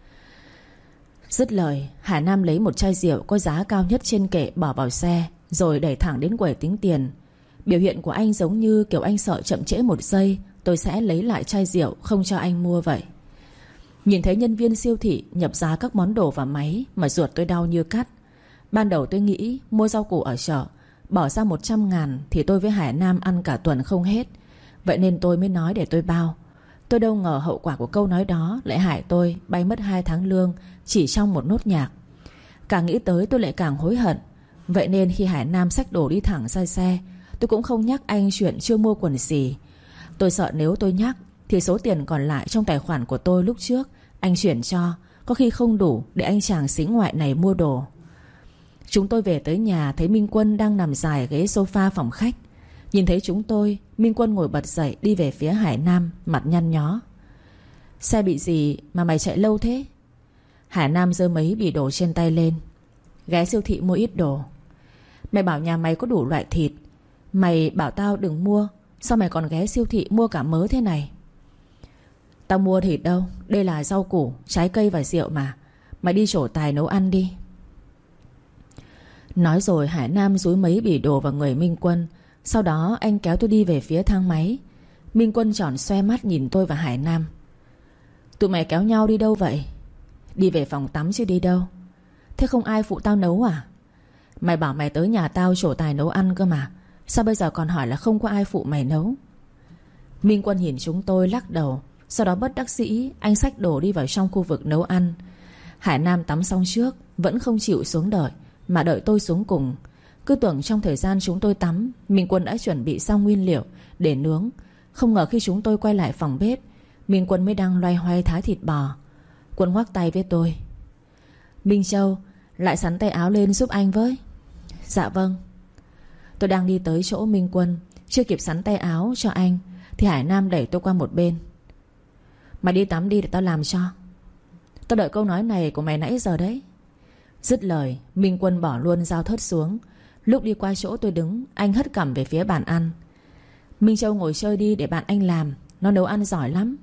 Dứt lời, Hải Nam lấy một chai rượu có giá cao nhất trên kệ bỏ vào xe, rồi đẩy thẳng đến quầy tính tiền. Biểu hiện của anh giống như kiểu anh sợ chậm trễ một giây tôi sẽ lấy lại chai rượu không cho anh mua vậy. Nhìn thấy nhân viên siêu thị nhập giá các món đồ vào máy mà ruột tôi đau như cắt. Ban đầu tôi nghĩ mua rau củ ở chợ bỏ ra 100.000 thì tôi với Hải Nam ăn cả tuần không hết. Vậy nên tôi mới nói để tôi bao. Tôi đâu ngờ hậu quả của câu nói đó lại hại tôi bay mất 2 tháng lương chỉ trong một nốt nhạc. Càng nghĩ tới tôi lại càng hối hận. Vậy nên khi Hải Nam xách đồ đi thẳng ra xe, tôi cũng không nhắc anh chuyện chưa mua quần xì. Tôi sợ nếu tôi nhắc thì số tiền còn lại trong tài khoản của tôi lúc trước anh chuyển cho có khi không đủ để anh chàng xính ngoại này mua đồ. Chúng tôi về tới nhà thấy Minh Quân đang nằm dài ghế sofa phòng khách. Nhìn thấy chúng tôi, Minh Quân ngồi bật dậy đi về phía Hải Nam, mặt nhăn nhó. Xe bị gì mà mày chạy lâu thế? Hải Nam giơ mấy bì đồ trên tay lên. Ghé siêu thị mua ít đồ. Mày bảo nhà mày có đủ loại thịt, mày bảo tao đừng mua, sao mày còn ghé siêu thị mua cả mớ thế này? Tao mua thịt đâu, đây là rau củ, trái cây và rượu mà. Mày đi trổ tài nấu ăn đi. Nói rồi Hải Nam dúi mấy bì đồ vào người Minh Quân. Sau đó anh kéo tôi đi về phía thang máy. Minh Quân tròn xoe mắt nhìn tôi và Hải Nam. Tụi mày kéo nhau đi đâu vậy? Đi về phòng tắm chứ đi đâu. Thế không ai phụ tao nấu à? Mày bảo mày tới nhà tao trổ tài nấu ăn cơ mà. Sao bây giờ còn hỏi là không có ai phụ mày nấu? Minh Quân nhìn chúng tôi lắc đầu. Sau đó bất đắc dĩ anh xách đồ đi vào trong khu vực nấu ăn. Hải Nam tắm xong trước vẫn không chịu xuống đợi, mà đợi tôi xuống cùng. Cứ tưởng trong thời gian chúng tôi tắm Minh Quân đã chuẩn bị xong nguyên liệu để nướng. Không ngờ khi chúng tôi quay lại phòng bếp, Minh Quân mới đang loay hoay thái thịt bò. Quân ngoắc tay với tôi. Minh Châu, lại sắn tay áo lên giúp anh với. Dạ vâng. Tôi đang đi tới chỗ Minh Quân, chưa kịp sắn tay áo cho anh thì Hải Nam đẩy tôi qua một bên. Mày đi tắm đi để tao làm cho. Tao đợi câu nói này của mày nãy giờ đấy. Dứt lời Minh Quân bỏ luôn dao thớt xuống. Lúc đi qua chỗ tôi đứng, anh hất cằm về phía bàn ăn. Minh Châu ngồi chơi đi để bạn anh làm, nó nấu ăn giỏi lắm.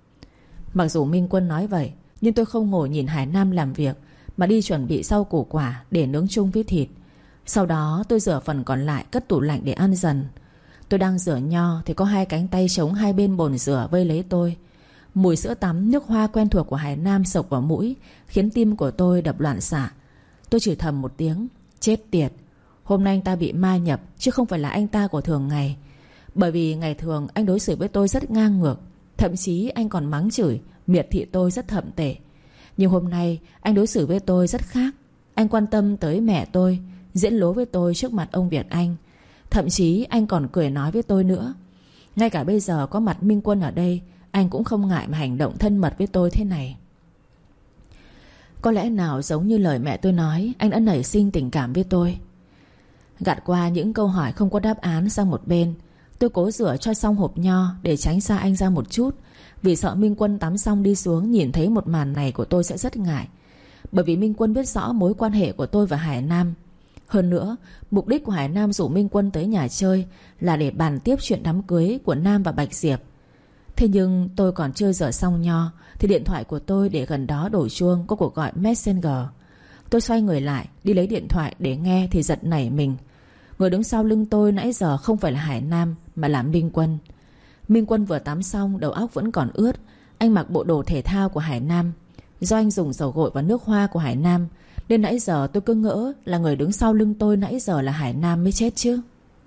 Mặc dù Minh Quân nói vậy, nhưng tôi không ngồi nhìn Hải Nam làm việc, mà đi chuẩn bị rau củ quả để nướng chung với thịt. Sau đó tôi rửa phần còn lại cất tủ lạnh để ăn dần. Tôi đang rửa nho thì có 2 cánh tay chống hai bên bồn rửa vây lấy tôi. Mùi sữa tắm nước hoa quen thuộc của Hải Nam sộc vào mũi, khiến tim của tôi đập loạn xạ. Tôi chửi thầm một tiếng. Chết tiệt, hôm nay anh ta bị ma nhập chứ không phải là anh ta của thường ngày. Bởi vì ngày thường anh đối xử với tôi rất ngang ngược, thậm chí anh còn mắng chửi, miệt thị tôi rất thậm tệ. Nhưng hôm nay anh đối xử với tôi rất khác. Anh quan tâm tới mẹ tôi, diễn lố với tôi trước mặt ông Việt Anh. Thậm chí anh còn cười nói với tôi nữa. Ngay cả bây giờ có mặt Minh Quân ở đây, anh cũng không ngại mà hành động thân mật với tôi thế này. Có lẽ nào giống như lời mẹ tôi nói, anh đã nảy sinh tình cảm với tôi. Gạt qua những câu hỏi không có đáp án sang một bên, tôi cố rửa cho xong hộp nho để tránh xa anh ra một chút, vì sợ Minh Quân tắm xong đi xuống nhìn thấy một màn này của tôi sẽ rất ngại. Bởi vì Minh Quân biết rõ mối quan hệ của tôi và Hải Nam. Hơn nữa, mục đích của Hải Nam rủ Minh Quân tới nhà chơi là để bàn tiếp chuyện đám cưới của Nam và Bạch Diệp. Thế nhưng tôi còn chưa rửa xong nho thì điện thoại của tôi để gần đó đổ chuông có cuộc gọi Messenger. Tôi xoay người lại đi lấy điện thoại để nghe thì giật nảy mình. Người đứng sau lưng tôi nãy giờ không phải là Hải Nam mà là Minh Quân. Minh Quân vừa tắm xong, đầu óc vẫn còn ướt. Anh mặc bộ đồ thể thao của Hải Nam. Do anh dùng dầu gội và nước hoa của Hải Nam nên nãy giờ tôi cứ ngỡ là người đứng sau lưng tôi nãy giờ là Hải Nam mới chết chứ.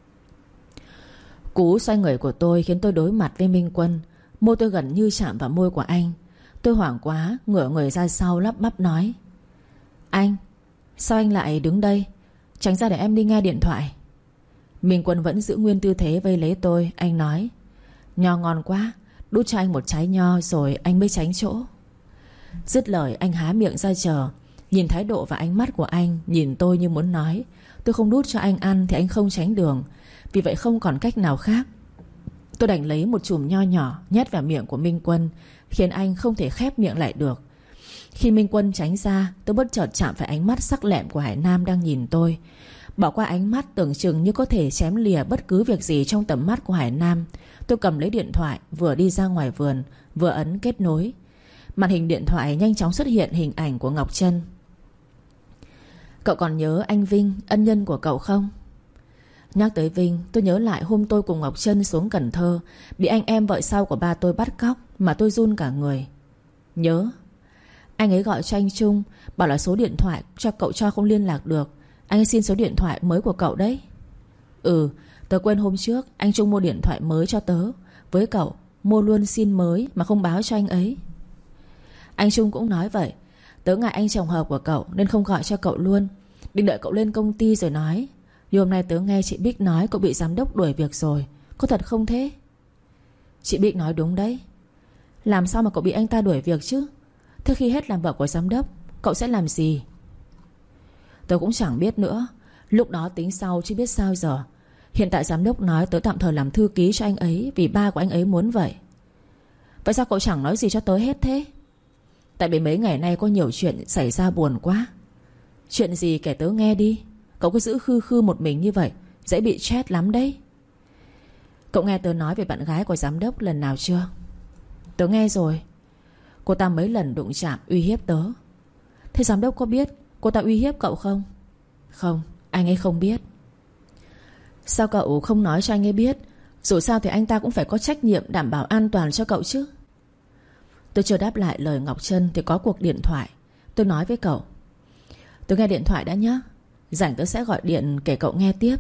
Cú xoay người của tôi khiến tôi đối mặt với Minh Quân. Môi tôi gần như chạm vào môi của anh. Tôi hoảng quá, ngửa người ra sau lắp bắp nói: Anh, sao anh lại đứng đây? Tránh ra để em đi nghe điện thoại. Minh Quân vẫn giữ nguyên tư thế vây lấy tôi. Anh nói: Nho ngon quá, đút cho anh một trái nho rồi anh mới tránh chỗ. Dứt lời anh há miệng ra chờ. Nhìn thái độ và ánh mắt của anh nhìn tôi như muốn nói tôi không đút cho anh ăn thì anh không tránh đường. Vì vậy không còn cách nào khác, tôi đành lấy một chùm nho nhỏ nhét vào miệng của Minh Quân, khiến anh không thể khép miệng lại được. Khi Minh Quân tránh ra, tôi bất chợt chạm phải ánh mắt sắc lẹm của Hải Nam đang nhìn tôi. Bỏ qua ánh mắt tưởng chừng như có thể chém lìa bất cứ việc gì trong tầm mắt của Hải Nam, tôi cầm lấy điện thoại, vừa đi ra ngoài vườn vừa ấn kết nối. Màn hình điện thoại nhanh chóng xuất hiện hình ảnh của Ngọc Trân. Cậu còn nhớ anh Vinh, ân nhân của cậu không? Nhắc tới Vinh, tôi nhớ lại hôm tôi cùng Ngọc Trân xuống Cần Thơ, bị anh em vợ sau của ba tôi bắt cóc mà tôi run cả người. Nhớ. Anh ấy gọi cho anh Trung, bảo là số điện thoại cho cậu cho không liên lạc được. Anh ấy xin số điện thoại mới của cậu đấy. Ừ, tớ quên hôm trước anh Trung mua điện thoại mới cho tớ. Với cậu, mua luôn sim mới mà không báo cho anh ấy. Anh Trung cũng nói vậy. Tớ ngại anh chồng hợp của cậu nên không gọi cho cậu luôn, định đợi cậu lên công ty rồi nói. Nhưng hôm nay tớ nghe chị Bích nói cậu bị giám đốc đuổi việc rồi. Có thật không thế? Chị Bích nói đúng đấy. Làm sao mà cậu bị anh ta đuổi việc chứ? Thế khi hết làm vợ của giám đốc, cậu sẽ làm gì? Tớ cũng chẳng biết nữa. Lúc đó tính sau chứ biết sao giờ. Hiện tại giám đốc nói tớ tạm thời làm thư ký cho anh ấy, vì ba của anh ấy muốn vậy. Vậy sao cậu chẳng nói gì cho tớ hết thế? Tại vì mấy ngày nay có nhiều chuyện xảy ra buồn quá. Chuyện gì kể tớ nghe đi. Cậu cứ giữ khư khư một mình như vậy dễ bị stress lắm đấy. Cậu nghe tớ nói về bạn gái của giám đốc lần nào chưa? Tớ nghe rồi. Cô ta mấy lần đụng chạm uy hiếp tớ. Thế giám đốc có biết cô ta uy hiếp cậu không? Không, anh ấy không biết. Sao cậu không nói cho anh ấy biết? Dù sao thì anh ta cũng phải có trách nhiệm đảm bảo an toàn cho cậu chứ. Tôi chưa đáp lại lời Ngọc Trân thì có cuộc điện thoại. Tôi nói với cậu: Tôi nghe điện thoại đã nhé, rảnh tớ sẽ gọi điện kể cậu nghe tiếp.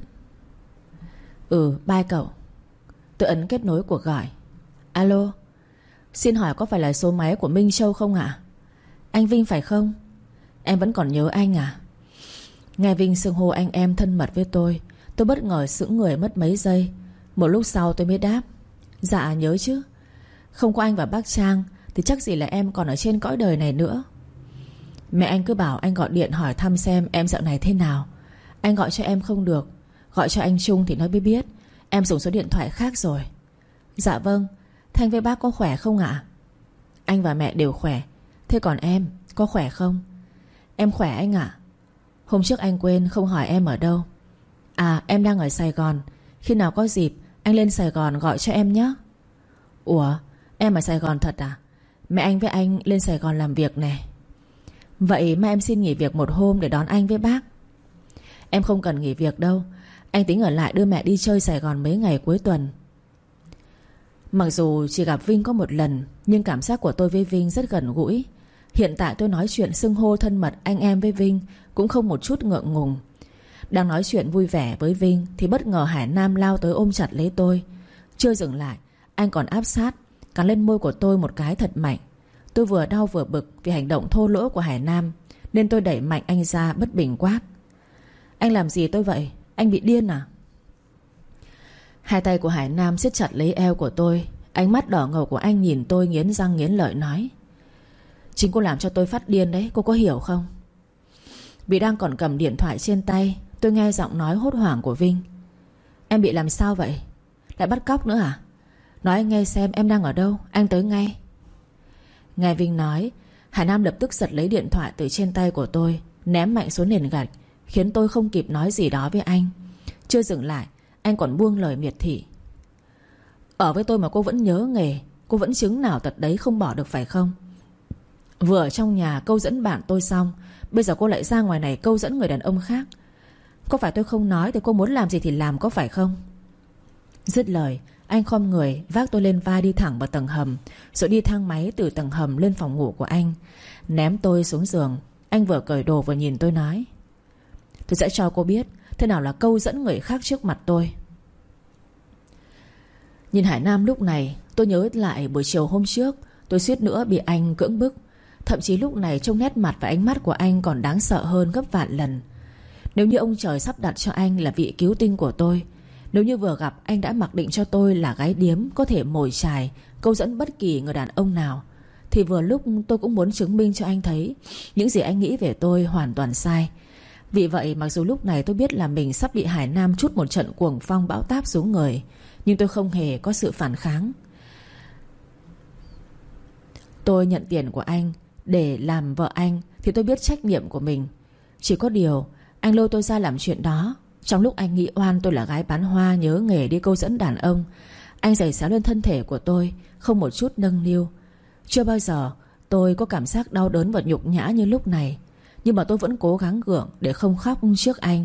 Ừ, bye cậu. Tôi ấn kết nối cuộc gọi. Alo, xin hỏi có phải là số máy của Minh Châu không ạ? Anh Vinh phải không? Em vẫn còn nhớ anh à? Nghe Vinh xưng hô anh em thân mật với tôi bất ngờ sững người mất mấy giây. Một lúc sau tôi mới đáp: Dạ nhớ chứ. Không có anh và bác Trang thì chắc gì là em còn ở trên cõi đời này nữa. Mẹ anh cứ bảo anh gọi điện hỏi thăm xem em dạo này thế nào. Anh gọi cho em không được, gọi cho anh Trung thì nó mới biết em dùng số điện thoại khác rồi. Dạ vâng. Thanh với bác có khỏe không ạ? Anh và mẹ đều khỏe. Thế còn em có khỏe không? Em khỏe anh ạ. Hôm trước anh quên không hỏi em ở đâu. À, em đang ở Sài Gòn. Khi nào có dịp anh lên Sài Gòn gọi cho em nhé. Ủa, em ở Sài Gòn thật à? Mẹ anh với anh lên Sài Gòn làm việc nè. Vậy mà em xin nghỉ việc một hôm để đón anh với bác. Em không cần nghỉ việc đâu. Anh tính ở lại đưa mẹ đi chơi Sài Gòn mấy ngày cuối tuần. Mặc dù chỉ gặp Vinh có một lần, nhưng cảm giác của tôi với Vinh rất gần gũi. Hiện tại tôi nói chuyện xưng hô thân mật anh em với Vinh cũng không một chút ngượng ngùng. Đang nói chuyện vui vẻ với Vinh thì bất ngờ Hải Nam lao tới ôm chặt lấy tôi. Chưa dừng lại, anh còn áp sát, cắn lên môi của tôi một cái thật mạnh. Tôi vừa đau vừa bực vì hành động thô lỗ của Hải Nam, nên tôi đẩy mạnh anh ra, bất bình quát: Anh làm gì tôi vậy? Anh bị điên à? Hai tay của Hải Nam siết chặt lấy eo của tôi. Ánh mắt đỏ ngầu của anh nhìn tôi nghiến răng nghiến lợi nói: Chính cô làm cho tôi phát điên đấy, cô có hiểu không? Vì đang còn cầm điện thoại trên tay tôi nghe giọng nói hốt hoảng của Vinh. Em bị làm sao vậy? Lại bắt cóc nữa à? Nói anh nghe xem em đang ở đâu, anh tới ngay. Nghe Vinh nói, Hải Nam lập tức giật lấy điện thoại từ trên tay của tôi, ném mạnh xuống nền gạch, khiến tôi không kịp nói gì đó với anh. Chưa dừng lại, anh còn buông lời miệt thị. Ở với tôi mà cô vẫn nhớ nghề, cô vẫn chứng nào tật đấy không bỏ được phải không? Vừa ở trong nhà câu dẫn bạn tôi xong, bây giờ cô lại ra ngoài này câu dẫn người đàn ông khác. Có phải tôi không nói thì cô muốn làm gì thì làm, có phải không? Dứt lời, anh khom người vác tôi lên vai đi thẳng vào tầng hầm, rồi đi thang máy từ tầng hầm lên phòng ngủ của anh. Ném tôi xuống giường, anh vừa cởi đồ vừa nhìn tôi nói: Tôi sẽ cho cô biết thế nào là câu dẫn người khác trước mặt tôi. Nhìn Hải Nam lúc này, tôi nhớ lại buổi chiều hôm trước tôi suýt nữa bị anh cưỡng bức. Thậm chí lúc này trông nét mặt và ánh mắt của anh còn đáng sợ hơn gấp vạn lần. Nếu như ông trời sắp đặt cho anh là vị cứu tinh của tôi, nếu như vừa gặp anh đã mặc định cho tôi là gái điếm có thể mồi chài, câu dẫn bất kỳ người đàn ông nào, thì vừa lúc tôi cũng muốn chứng minh cho anh thấy những gì anh nghĩ về tôi hoàn toàn sai. Vì vậy mặc dù lúc này tôi biết là mình sắp bị Hải Nam trút một trận cuồng phong bão táp xuống người, nhưng tôi không hề có sự phản kháng. Tôi nhận tiền của anh để làm vợ anh thì tôi biết trách nhiệm của mình. Chỉ có điều anh lôi tôi ra làm chuyện đó trong lúc anh nghĩ oan tôi là gái bán hoa nhớ nghề đi câu dẫn đàn ông. Anh giày xéo lên thân thể của tôi, không một chút nâng niu. Chưa bao giờ tôi có cảm giác đau đớn và nhục nhã như lúc này, nhưng mà tôi vẫn cố gắng gượng để không khóc trước anh.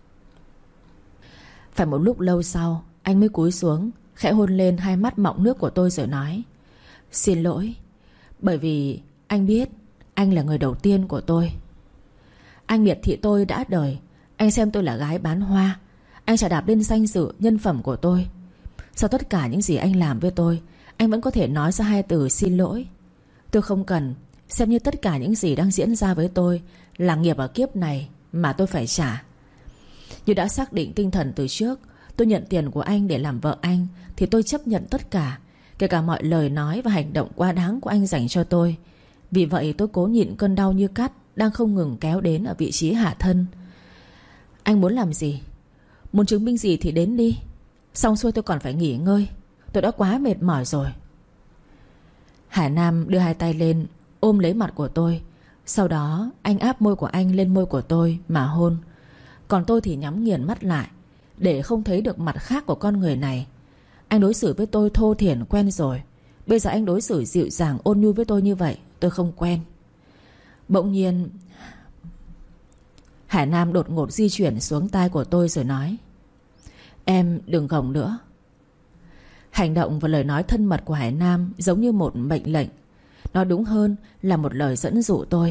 Phải một lúc lâu sau, anh mới cúi xuống, khẽ hôn lên hai mắt mọng nước của tôi rồi nói: Xin lỗi, bởi vì anh biết anh là người đầu tiên của tôi. Anh miệt thị tôi đã đời. Anh xem tôi là gái bán hoa. Anh chà đạp lên danh dự nhân phẩm của tôi. Sau tất cả những gì anh làm với tôi, anh vẫn có thể nói ra hai từ xin lỗi. Tôi không cần. Xem như tất cả những gì đang diễn ra với tôi là nghiệp ở kiếp này mà tôi phải trả. Như đã xác định tinh thần từ trước, tôi nhận tiền của anh để làm vợ anh, thì tôi chấp nhận tất cả, kể cả mọi lời nói và hành động quá đáng của anh dành cho tôi. Vì vậy tôi cố nhịn cơn đau như cắt đang không ngừng kéo đến ở vị trí hạ thân. Anh muốn làm gì? Muốn chứng minh gì thì đến đi. Xong xuôi tôi còn phải nghỉ ngơi. Tôi đã quá mệt mỏi rồi. Hải Nam đưa hai tay lên ôm lấy mặt của tôi. Sau đó anh áp môi của anh lên môi của tôi mà hôn. Còn tôi thì nhắm nghiền mắt lại để không thấy được mặt khác của con người này. Anh đối xử với tôi thô thiển quen rồi. Bây giờ anh đối xử dịu dàng ôn nhu với tôi như vậy, tôi không quen. Bỗng nhiên Hải Nam đột ngột di chuyển xuống tai của tôi rồi nói: Em đừng gồng nữa. Hành động và lời nói thân mật của Hải Nam giống như một mệnh lệnh. Nói đúng hơn là một lời dẫn dụ tôi.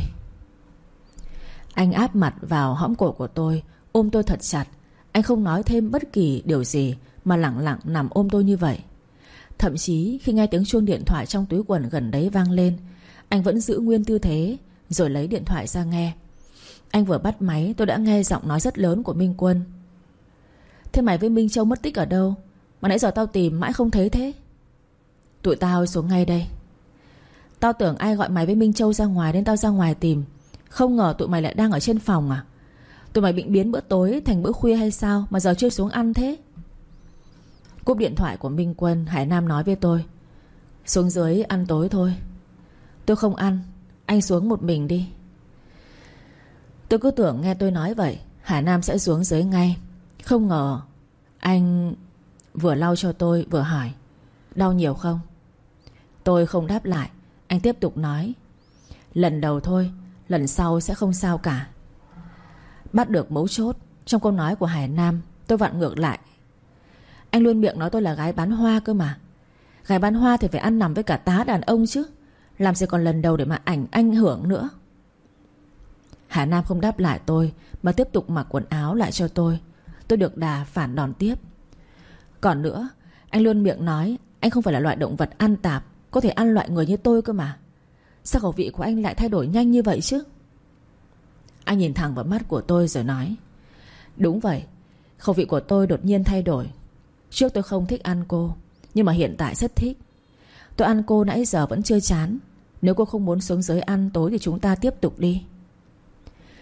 Anh áp mặt vào hõm cổ của tôi, ôm tôi thật chặt. Anh không nói thêm bất kỳ điều gì, mà lẳng lặng nằm ôm tôi như vậy. Thậm chí khi nghe tiếng chuông điện thoại trong túi quần gần đấy vang lên, anh vẫn giữ nguyên tư thế, rồi lấy điện thoại ra nghe. Anh vừa bắt máy tôi đã nghe giọng nói rất lớn của Minh Quân: Thế mày với Minh Châu mất tích ở đâu mà nãy giờ tao tìm mãi không thấy thế? Tụi tao xuống ngay đây. Tao tưởng ai gọi mày với Minh Châu ra ngoài nên tao ra ngoài tìm. Không ngờ tụi mày lại đang ở trên phòng à? Tụi mày định biến bữa tối thành bữa khuya hay sao mà giờ chưa xuống ăn thế? Cúp điện thoại của Minh Quân, Hải Nam nói với tôi: Xuống dưới ăn tối thôi. Tôi không ăn, anh xuống một mình đi. Tôi cứ tưởng nghe tôi nói vậy Hải Nam sẽ xuống dưới ngay. Không ngờ anh vừa lau cho tôi vừa hỏi: Đau nhiều không? Tôi không đáp lại. Anh tiếp tục nói: Lần đầu thôi, lần sau sẽ không sao cả. Bắt được mấu chốt trong câu nói của Hải Nam, tôi vặn ngược lại: Anh luôn miệng nói tôi là gái bán hoa cơ mà. Gái bán hoa thì phải ăn nằm với cả tá đàn ông chứ, làm gì còn lần đầu để mà anh hưởng nữa. Hải Nam không đáp lại tôi, mà tiếp tục mặc quần áo lại cho tôi. Tôi được đà phản đòn tiếp: Còn nữa, anh luôn miệng nói anh không phải là loại động vật ăn tạp, có thể ăn loại người như tôi cơ mà. Sao khẩu vị của anh lại thay đổi nhanh như vậy chứ? Anh nhìn thẳng vào mắt của tôi rồi nói: Đúng vậy, khẩu vị của tôi đột nhiên thay đổi. Trước tôi không thích ăn cô, nhưng mà hiện tại rất thích. Tôi ăn cô nãy giờ vẫn chưa chán. Nếu cô không muốn xuống dưới ăn tối thì chúng ta tiếp tục đi.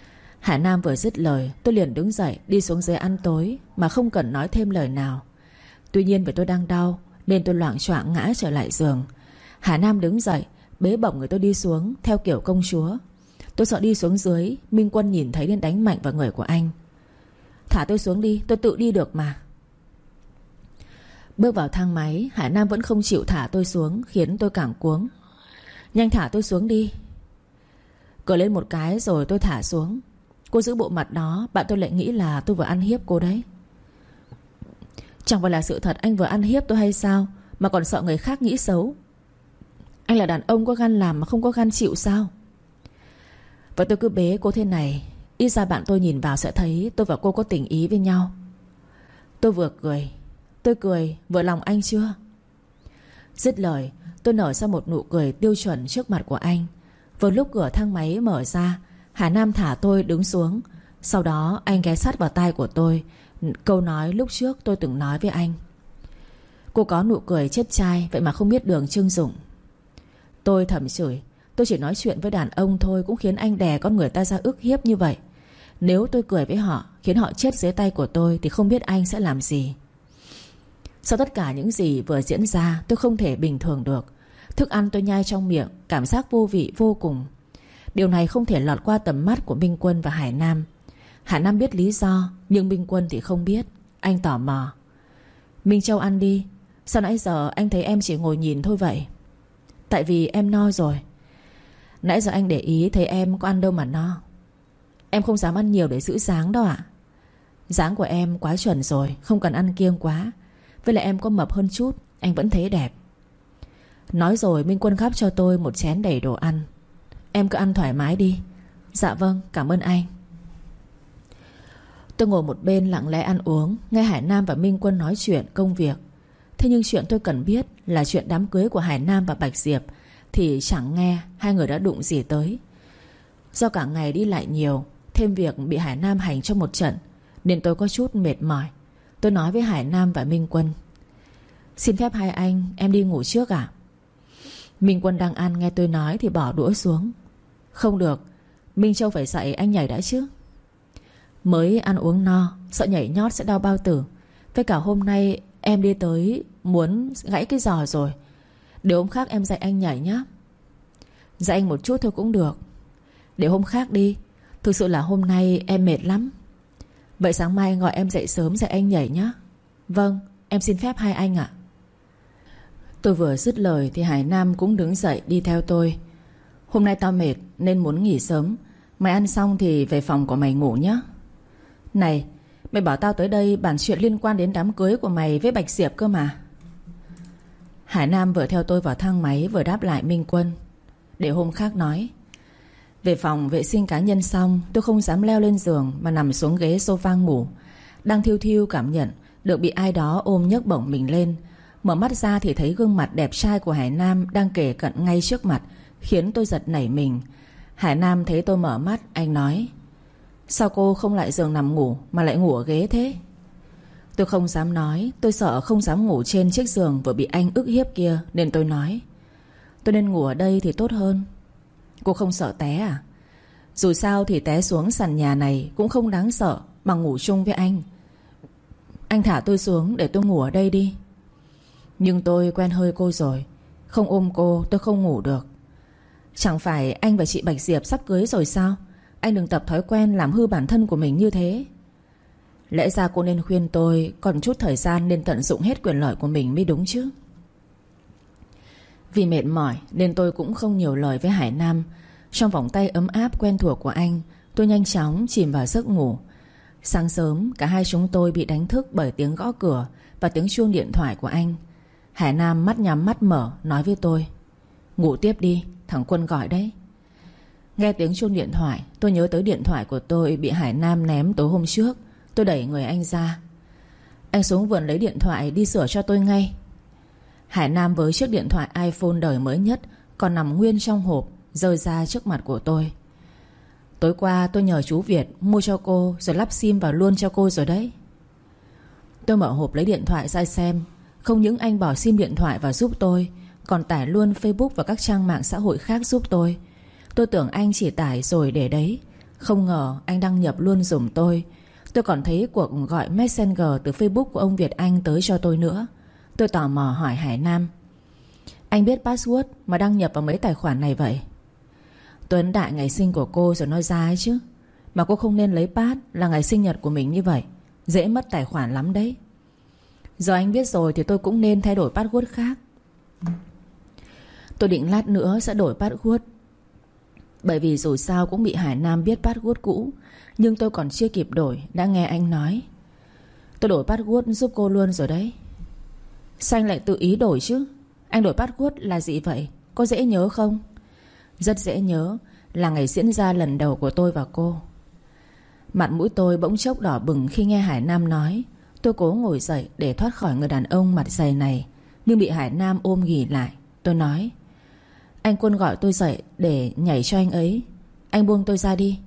Hải Nam vừa dứt lời, tôi liền đứng dậy đi xuống dưới ăn tối mà không cần nói thêm lời nào. Tuy nhiên vì tôi đang đau nên tôi loạng choạng ngã trở lại giường. Hải Nam đứng dậy bế bổng người tôi đi xuống theo kiểu công chúa. Tôi sợ đi xuống dưới Minh Quân nhìn thấy nên đánh mạnh vào người của anh. Thả tôi xuống đi, tôi tự đi được mà. Bước vào thang máy, Hải Nam vẫn không chịu thả tôi xuống, khiến tôi càng cuống. Nhanh thả tôi xuống đi. Cười lên một cái rồi tôi thả xuống. Cô giữ bộ mặt đó, bạn tôi lại nghĩ là tôi vừa ăn hiếp cô đấy. Chẳng phải là sự thật anh vừa ăn hiếp tôi hay sao mà còn sợ người khác nghĩ xấu. Anh là đàn ông có gan làm mà không có gan chịu sao? Và tôi cứ bế cô thế này, ít ra bạn tôi nhìn vào sẽ thấy tôi và cô có tình ý với nhau. Tôi vừa cười, tôi cười vừa lòng anh chưa? Dứt lời, tôi nở ra một nụ cười tiêu chuẩn trước mặt của anh. Vừa lúc cửa thang máy mở ra, Hà Nam thả tôi đứng xuống. Sau đó anh ghé sát vào tai của tôi câu nói lúc trước tôi từng nói với anh. Cô có nụ cười chết trai, vậy mà không biết đường chưng dụng. Tôi thầm chửi, tôi chỉ nói chuyện với đàn ông thôi cũng khiến anh đè con người ta ra ức hiếp như vậy. Nếu tôi cười với họ, khiến họ chết dưới tay của tôi, thì không biết anh sẽ làm gì. Sau tất cả những gì vừa diễn ra, tôi không thể bình thường được. Thức ăn tôi nhai trong miệng, cảm giác vô vị vô cùng. Điều này không thể lọt qua tầm mắt của Minh Quân và Hải Nam. Hải Nam biết lý do, nhưng Minh Quân thì không biết. Anh tò mò. Minh Châu ăn đi. Sao nãy giờ anh thấy em chỉ ngồi nhìn thôi vậy? Tại vì em no rồi. Nãy giờ anh để ý thấy em có ăn đâu mà no. Em không dám ăn nhiều để giữ dáng đâu ạ. Dáng của em quá chuẩn rồi, không cần ăn kiêng quá. Với lại em có mập hơn chút, anh vẫn thấy đẹp. Nói rồi Minh Quân gắp cho tôi một chén đầy đồ ăn. Em cứ ăn thoải mái đi. Dạ vâng, cảm ơn anh. Tôi ngồi một bên lặng lẽ ăn uống, nghe Hải Nam và Minh Quân nói chuyện công việc. Thế nhưng chuyện tôi cần biết là chuyện đám cưới của Hải Nam và Bạch Diệp thì chẳng nghe hai người đã đụng gì tới. Do cả ngày đi lại nhiều, thêm việc bị Hải Nam hành cho một trận, nên tôi có chút mệt mỏi. Tôi nói với Hải Nam và Minh Quân: Xin phép hai anh, em đi ngủ trước à? Minh Quân đang ăn nghe tôi nói thì bỏ đũa xuống. Không được, Minh Châu phải dạy anh nhảy đã chứ. Mới ăn uống no, sợ nhảy nhót sẽ đau bao tử. Với cả hôm nay em đi tới muốn gãy cái giò rồi. Để hôm khác em dạy anh nhảy nhá. Dạy anh một chút thôi cũng được. Để hôm khác đi. Thực sự là hôm nay em mệt lắm. Vậy sáng mai gọi em dậy sớm dạy anh nhảy nhá. Vâng, em xin phép hai anh ạ. Tôi vừa dứt lời thì Hải Nam cũng đứng dậy đi theo tôi. Hôm nay tao mệt nên muốn nghỉ sớm. Mày ăn xong thì về phòng của mày ngủ nhá. Này, mày bảo tao tới đây bàn chuyện liên quan đến đám cưới của mày với Bạch Diệp cơ mà. Hải Nam vừa theo tôi vào thang máy vừa đáp lại Minh Quân. Để hôm khác nói. Về phòng vệ sinh cá nhân xong, tôi không dám leo lên giường mà nằm xuống ghế sofa ngủ. Đang thiu thiu cảm nhận được bị ai đó ôm nhấc bổng mình lên. Mở mắt ra thì thấy gương mặt đẹp trai của Hải Nam đang kề cận ngay trước mặt, khiến tôi giật nảy mình. Hải Nam thấy tôi mở mắt, anh nói: Sao cô không lại giường nằm ngủ mà lại ngủ ở ghế thế? Tôi không dám nói. Tôi sợ không dám ngủ trên chiếc giường vừa bị anh ức hiếp kia, nên tôi nói: Tôi nên ngủ ở đây thì tốt hơn. Cô không sợ té à? Dù sao thì té xuống sàn nhà này cũng không đáng sợ bằng ngủ chung với anh. Anh thả tôi xuống để tôi ngủ ở đây đi. Nhưng tôi quen hơi cô rồi. Không ôm cô tôi không ngủ được. Chẳng phải anh và chị Bạch Diệp sắp cưới rồi sao? Anh đừng tập thói quen làm hư bản thân của mình như thế. Lẽ ra cô nên khuyên tôi còn chút thời gian nên tận dụng hết quyền lợi của mình mới đúng chứ. Vì mệt mỏi nên tôi cũng không nhiều lời với Hải Nam. Trong vòng tay ấm áp quen thuộc của anh, tôi nhanh chóng chìm vào giấc ngủ. Sáng sớm cả hai chúng tôi bị đánh thức bởi tiếng gõ cửa và tiếng chuông điện thoại của anh. Hải Nam mắt nhắm mắt mở nói với tôi: Ngủ tiếp đi, thằng Quân gọi đấy. Nghe tiếng chuông điện thoại, tôi nhớ tới điện thoại của tôi bị Hải Nam ném tối hôm trước. Tôi đẩy người anh ra: Anh xuống vườn lấy điện thoại đi sửa cho tôi ngay. Hải Nam với chiếc điện thoại iPhone đời mới nhất còn nằm nguyên trong hộp giơ ra trước mặt của tôi. Tối qua tôi nhờ chú Việt mua cho cô rồi lắp sim vào luôn cho cô rồi đấy. Tôi mở hộp lấy điện thoại ra xem. Không những anh bỏ sim điện thoại vào giúp tôi, còn tải luôn Facebook và các trang mạng xã hội khác giúp tôi. Tôi tưởng anh chỉ tải rồi để đấy, Không ngờ anh đăng nhập luôn giùm tôi. Tôi còn thấy cuộc gọi Messenger từ Facebook của ông Việt Anh tới cho tôi nữa. Tôi tò mò hỏi Hải Nam: anh biết password mà đăng nhập vào mấy tài khoản này vậy? Tôi ấn đại ngày sinh của cô rồi nói ra ấy chứ. Mà cô không nên lấy pass là ngày sinh nhật của mình như vậy. Dễ mất tài khoản lắm đấy. Giờ anh biết rồi thì tôi cũng nên thay đổi password khác. Tôi định lát nữa sẽ đổi password, bởi vì dù sao cũng bị Hải Nam biết password cũ. Nhưng tôi còn chưa kịp đổi đã nghe anh nói: tôi đổi password giúp cô luôn rồi đấy. Sao anh lại tự ý đổi chứ? Anh đổi password là gì vậy? Có dễ nhớ không? Rất dễ nhớ. Là ngày diễn ra lần đầu của tôi và cô. Mặt mũi tôi bỗng chốc đỏ bừng khi nghe Hải Nam nói. Tôi cố ngồi dậy để thoát khỏi người đàn ông mặt dày này, nhưng bị Hải Nam ôm ghì lại. Tôi nói: anh Quân gọi tôi dậy để nhảy cho anh ấy. Anh buông tôi ra đi.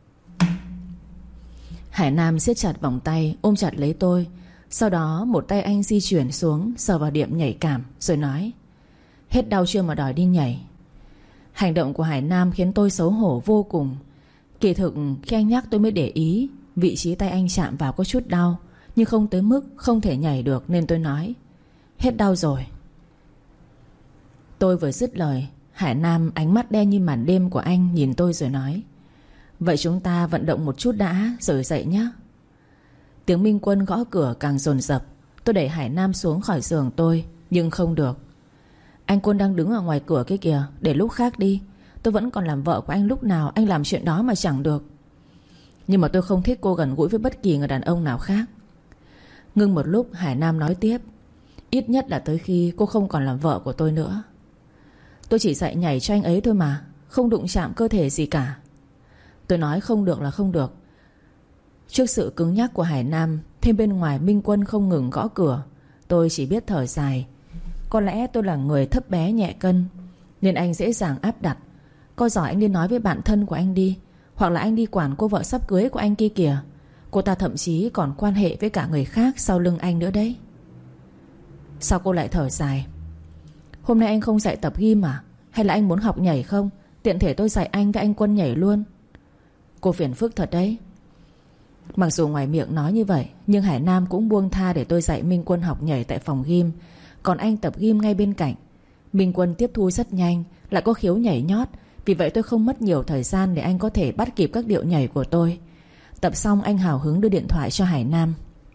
Hải Nam siết chặt vòng tay ôm chặt lấy tôi. Sau đó một tay anh di chuyển xuống, sờ vào điểm nhạy cảm rồi nói: hết đau chưa mà đòi đi nhảy? Hành động của Hải Nam khiến tôi xấu hổ vô cùng. Kỳ thực khi anh nhắc tôi mới để ý vị trí tay anh chạm vào có chút đau, nhưng không tới mức không thể nhảy được, nên tôi nói: hết đau rồi. Tôi vừa dứt lời, Hải Nam ánh mắt đen như màn đêm của anh nhìn tôi rồi nói: vậy chúng ta vận động một chút đã rồi dậy nhé. Tiếng Minh Quân gõ cửa càng dồn dập. Tôi đẩy Hải Nam xuống khỏi giường tôi, nhưng không được. Anh Quân đang đứng ở ngoài cửa kia kìa, để lúc khác đi. Tôi vẫn còn làm vợ của anh, lúc nào anh làm chuyện đó mà chẳng được. Nhưng mà tôi không thích cô gần gũi với bất kỳ người đàn ông nào khác. Ngưng một lúc, Hải Nam nói tiếp: ít nhất là tới khi cô không còn làm vợ của tôi nữa. Tôi chỉ dạy nhảy cho anh ấy thôi mà, không đụng chạm cơ thể gì cả. Tôi nói không được là không được. Trước sự cứng nhắc của Hải Nam, thêm bên ngoài Minh Quân không ngừng gõ cửa, tôi chỉ biết thở dài. Có lẽ tôi là người thấp bé nhẹ cân, nên anh dễ dàng áp đặt. Có giỏi anh đi nói với bạn thân của anh đi, hoặc là anh đi quản cô vợ sắp cưới của anh kia kìa. Cô ta thậm chí còn quan hệ với cả người khác sau lưng anh nữa đấy. Sao cô lại thở dài? Hôm nay anh không dạy tập gym à? Hay là anh muốn học nhảy không? Tiện thể tôi dạy anh với anh Quân nhảy luôn. Cô phiền phức thật đấy. Mặc dù ngoài miệng nói như vậy, nhưng Hải Nam cũng buông tha để tôi dạy Minh Quân học nhảy tại phòng gym, còn anh tập gym ngay bên cạnh. Minh Quân tiếp thu rất nhanh, lại có khiếu nhảy nhót. Vì vậy tôi không mất nhiều thời gian để anh có thể bắt kịp các điệu nhảy của tôi. Tập xong anh hào hứng đưa điện thoại cho Hải Nam: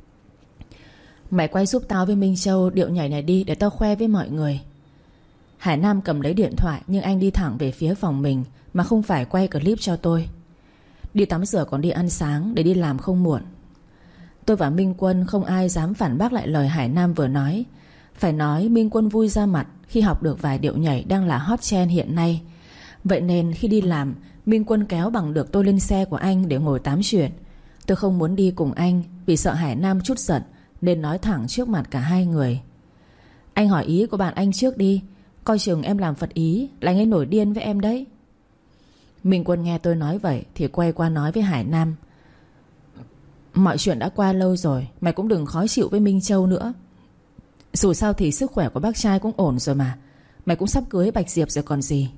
mày quay giúp tao với Minh Châu điệu nhảy này đi, để tao khoe với mọi người. Hải Nam cầm lấy điện thoại, nhưng anh đi thẳng về phía phòng mình, mà không phải quay clip cho tôi. Đi tắm rửa còn đi ăn sáng để đi làm không muộn. Tôi và Minh Quân không ai dám phản bác lại lời Hải Nam vừa nói. Phải nói Minh Quân vui ra mặt khi học được vài điệu nhảy đang là hot trend hiện nay. Vậy nên khi đi làm, Minh Quân kéo bằng được tôi lên xe của anh để ngồi tám chuyện. Tôi không muốn đi cùng anh vì sợ Hải Nam trút giận, nên nói thẳng trước mặt cả hai người: anh hỏi ý của bạn anh trước đi, coi chừng em làm phật ý là anh ấy nổi điên với em đấy. Minh Quân nghe tôi nói vậy thì quay qua nói với Hải Nam: mọi chuyện đã qua lâu rồi, mày cũng đừng khó chịu với Minh Châu nữa. Dù sao thì sức khỏe của bác trai cũng ổn rồi mà. Mày cũng sắp cưới Bạch Diệp rồi còn gì.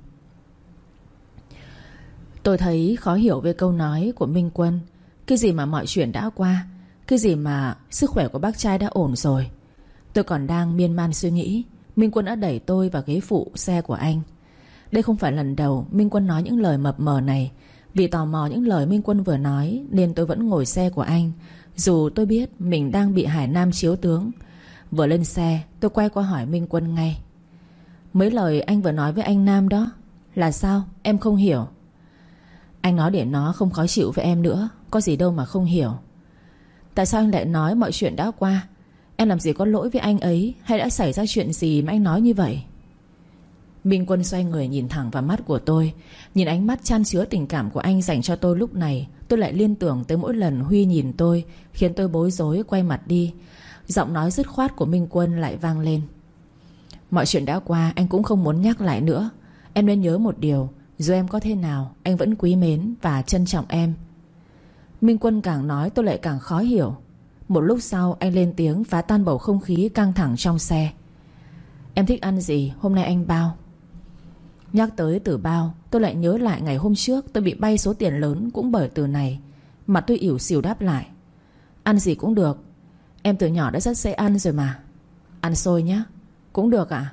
Tôi thấy khó hiểu với câu nói của Minh Quân. Cái gì mà mọi chuyện đã qua? Cái gì mà sức khỏe của bác trai đã ổn rồi? Tôi còn đang miên man suy nghĩ, Minh Quân đã đẩy tôi vào ghế phụ xe của anh. Đây không phải lần đầu Minh Quân nói những lời mập mờ này. Vì tò mò những lời Minh Quân vừa nói nên tôi vẫn ngồi xe của anh, dù tôi biết mình đang bị Hải Nam chiếu tướng. Vừa lên xe tôi quay qua hỏi Minh Quân ngay: mấy lời anh vừa nói với anh Nam đó là sao? Em không hiểu. Anh nói để nó không khó chịu với em nữa, có gì đâu mà không hiểu. Tại sao anh lại nói mọi chuyện đã qua? Em làm gì có lỗi với anh ấy, hay đã xảy ra chuyện gì mà anh nói như vậy? Minh Quân xoay người nhìn thẳng vào mắt của tôi. Nhìn ánh mắt chan chứa tình cảm của anh dành cho tôi lúc này, tôi lại liên tưởng tới mỗi lần Huy nhìn tôi, khiến tôi bối rối quay mặt đi. Giọng nói dứt khoát của Minh Quân lại vang lên: mọi chuyện đã qua anh cũng không muốn nhắc lại nữa. Em nên nhớ một điều, dù em có thế nào, anh vẫn quý mến và trân trọng em. Minh Quân càng nói tôi lại càng khó hiểu. Một lúc sau anh lên tiếng phá tan bầu không khí căng thẳng trong xe: em thích ăn gì hôm nay anh bao. Nhắc tới Tử Bao, tôi lại nhớ lại ngày hôm trước tôi bị bay số tiền lớn cũng bởi từ này. Mặt tôi ỉu xìu đáp lại: ăn gì cũng được, em từ nhỏ đã rất dễ ăn rồi mà. Ăn xôi nhé. Cũng được ạ.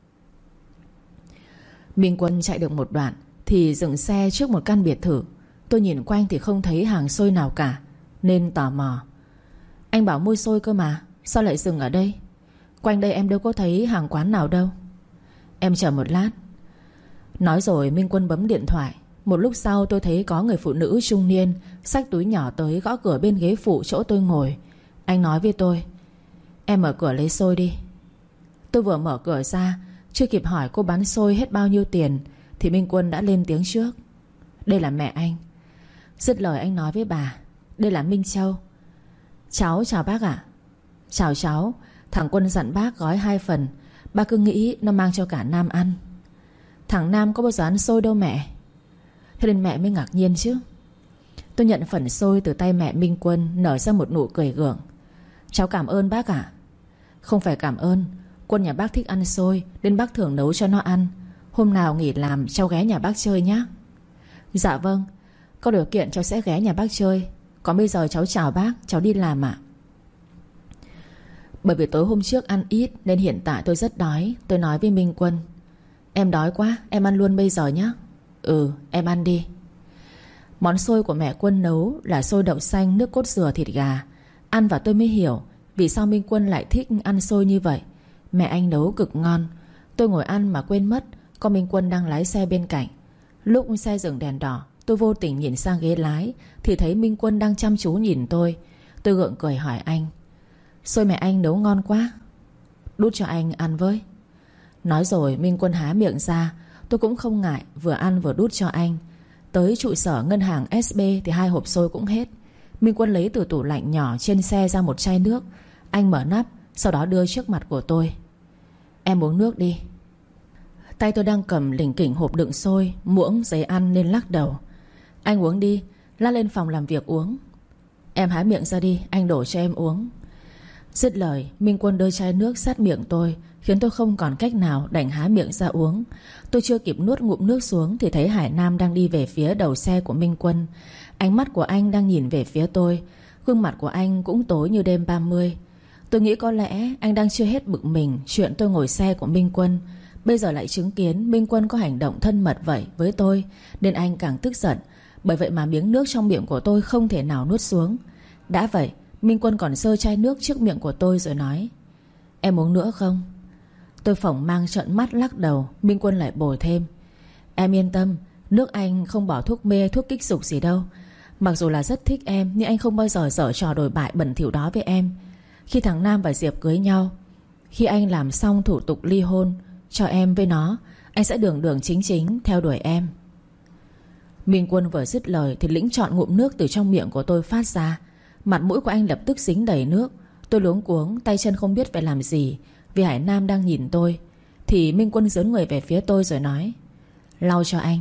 Minh Quân chạy được một đoạn thì dừng xe trước một căn biệt thự. Tôi nhìn quanh thì không thấy hàng xôi nào cả, nên tò mò: anh bảo mua xôi cơ mà, sao lại dừng ở đây? Quanh đây em đâu có thấy hàng quán nào đâu. Em chờ một lát. Nói rồi Minh Quân bấm điện thoại. Một lúc sau tôi thấy có người phụ nữ trung niên xách túi nhỏ tới gõ cửa bên ghế phụ chỗ tôi ngồi. Anh nói với tôi: em mở cửa lấy xôi đi. Tôi vừa mở cửa ra, chưa kịp hỏi cô bán xôi hết bao nhiêu tiền thì Minh Quân đã lên tiếng trước: đây là mẹ anh. Dứt lời anh nói với bà: đây là Minh Châu. Cháu chào bác ạ. Chào cháu. Thằng Quân dặn bác gói 2 phần. Ba cứ nghĩ nó mang cho cả Nam ăn. Thằng Nam có bao giờ ăn xôi đâu mẹ. Thế nên mẹ mới ngạc nhiên chứ. Tôi nhận phần xôi từ tay mẹ Minh Quân, nở ra một nụ cười gượng. Cháu cảm ơn bác ạ. Không phải cảm ơn, Quân nhà bác thích ăn xôi nên bác thường nấu cho nó ăn. Hôm nào nghỉ làm cháu ghé nhà bác chơi nhé. Dạ vâng, có điều kiện cháu sẽ ghé nhà bác chơi. Còn bây giờ cháu chào bác, cháu đi làm ạ. Bởi vì tối hôm trước ăn ít nên hiện tại tôi rất đói. Tôi nói với Minh Quân: em đói quá, em ăn luôn bây giờ nhé. Ừ, em ăn đi. Món xôi của mẹ Quân nấu là xôi đậu xanh nước cốt dừa thịt gà. Ăn vào tôi mới hiểu vì sao Minh Quân lại thích ăn xôi như vậy. Mẹ anh nấu cực ngon. Tôi ngồi ăn mà quên mất có Minh Quân đang lái xe bên cạnh. Lúc xe dừng đèn đỏ, tôi vô tình nhìn sang ghế lái thì thấy Minh Quân đang chăm chú nhìn tôi. Tôi gượng cười hỏi anh: xôi mẹ anh nấu ngon quá, đút cho anh ăn với. Nói rồi Minh Quân há miệng ra. Tôi cũng không ngại, vừa ăn vừa đút cho anh. Tới trụ sở ngân hàng SB thì 2 hộp xôi cũng hết. Minh Quân lấy từ tủ lạnh nhỏ trên xe ra một chai nước. Anh mở nắp, sau đó đưa trước mặt của tôi: em uống nước đi. Tay tôi đang cầm lỉnh kỉnh hộp đựng xôi, muỗng, giấy ăn nên lắc đầu: anh uống đi, lát lên phòng làm việc uống. Em há miệng ra đi, anh đổ cho em uống. Dứt lời Minh Quân đưa chai nước sát miệng tôi, khiến tôi không còn cách nào đành há miệng ra uống. Tôi chưa kịp nuốt ngụm nước xuống thì thấy Hải Nam đang đi về phía đầu xe của Minh Quân. Ánh mắt của anh đang nhìn về phía tôi. Gương mặt của anh cũng tối như đêm 30. Tôi nghĩ có lẽ anh đang chưa hết bực mình chuyện tôi ngồi xe của Minh Quân. Bây giờ lại chứng kiến Minh Quân có hành động thân mật vậy với tôi, nên anh càng tức giận. Bởi vậy mà miếng nước trong miệng của tôi không thể nào nuốt xuống. Đã vậy Minh Quân còn giơ chai nước trước miệng của tôi rồi nói: em uống nữa không? Tôi phỏng mang trợn mắt lắc đầu. Minh Quân lại bồi thêm: em yên tâm, nước anh không bỏ thuốc mê thuốc kích dục gì đâu. Mặc dù là rất thích em, nhưng anh không bao giờ giở trò đồi bại bẩn thỉu đó với em. Khi thằng Nam và Diệp cưới nhau, khi anh làm xong thủ tục ly hôn cho em với nó, anh sẽ đường đường chính chính theo đuổi em. Minh Quân vừa dứt lời thì lĩnh trọn ngụm nước từ trong miệng của tôi phát ra. Mặt mũi của anh lập tức dính đầy nước. Tôi luống cuống, tay chân không biết phải làm gì vì Hải Nam đang nhìn tôi. Thì Minh Quân giớn người về phía tôi rồi nói: lau cho anh.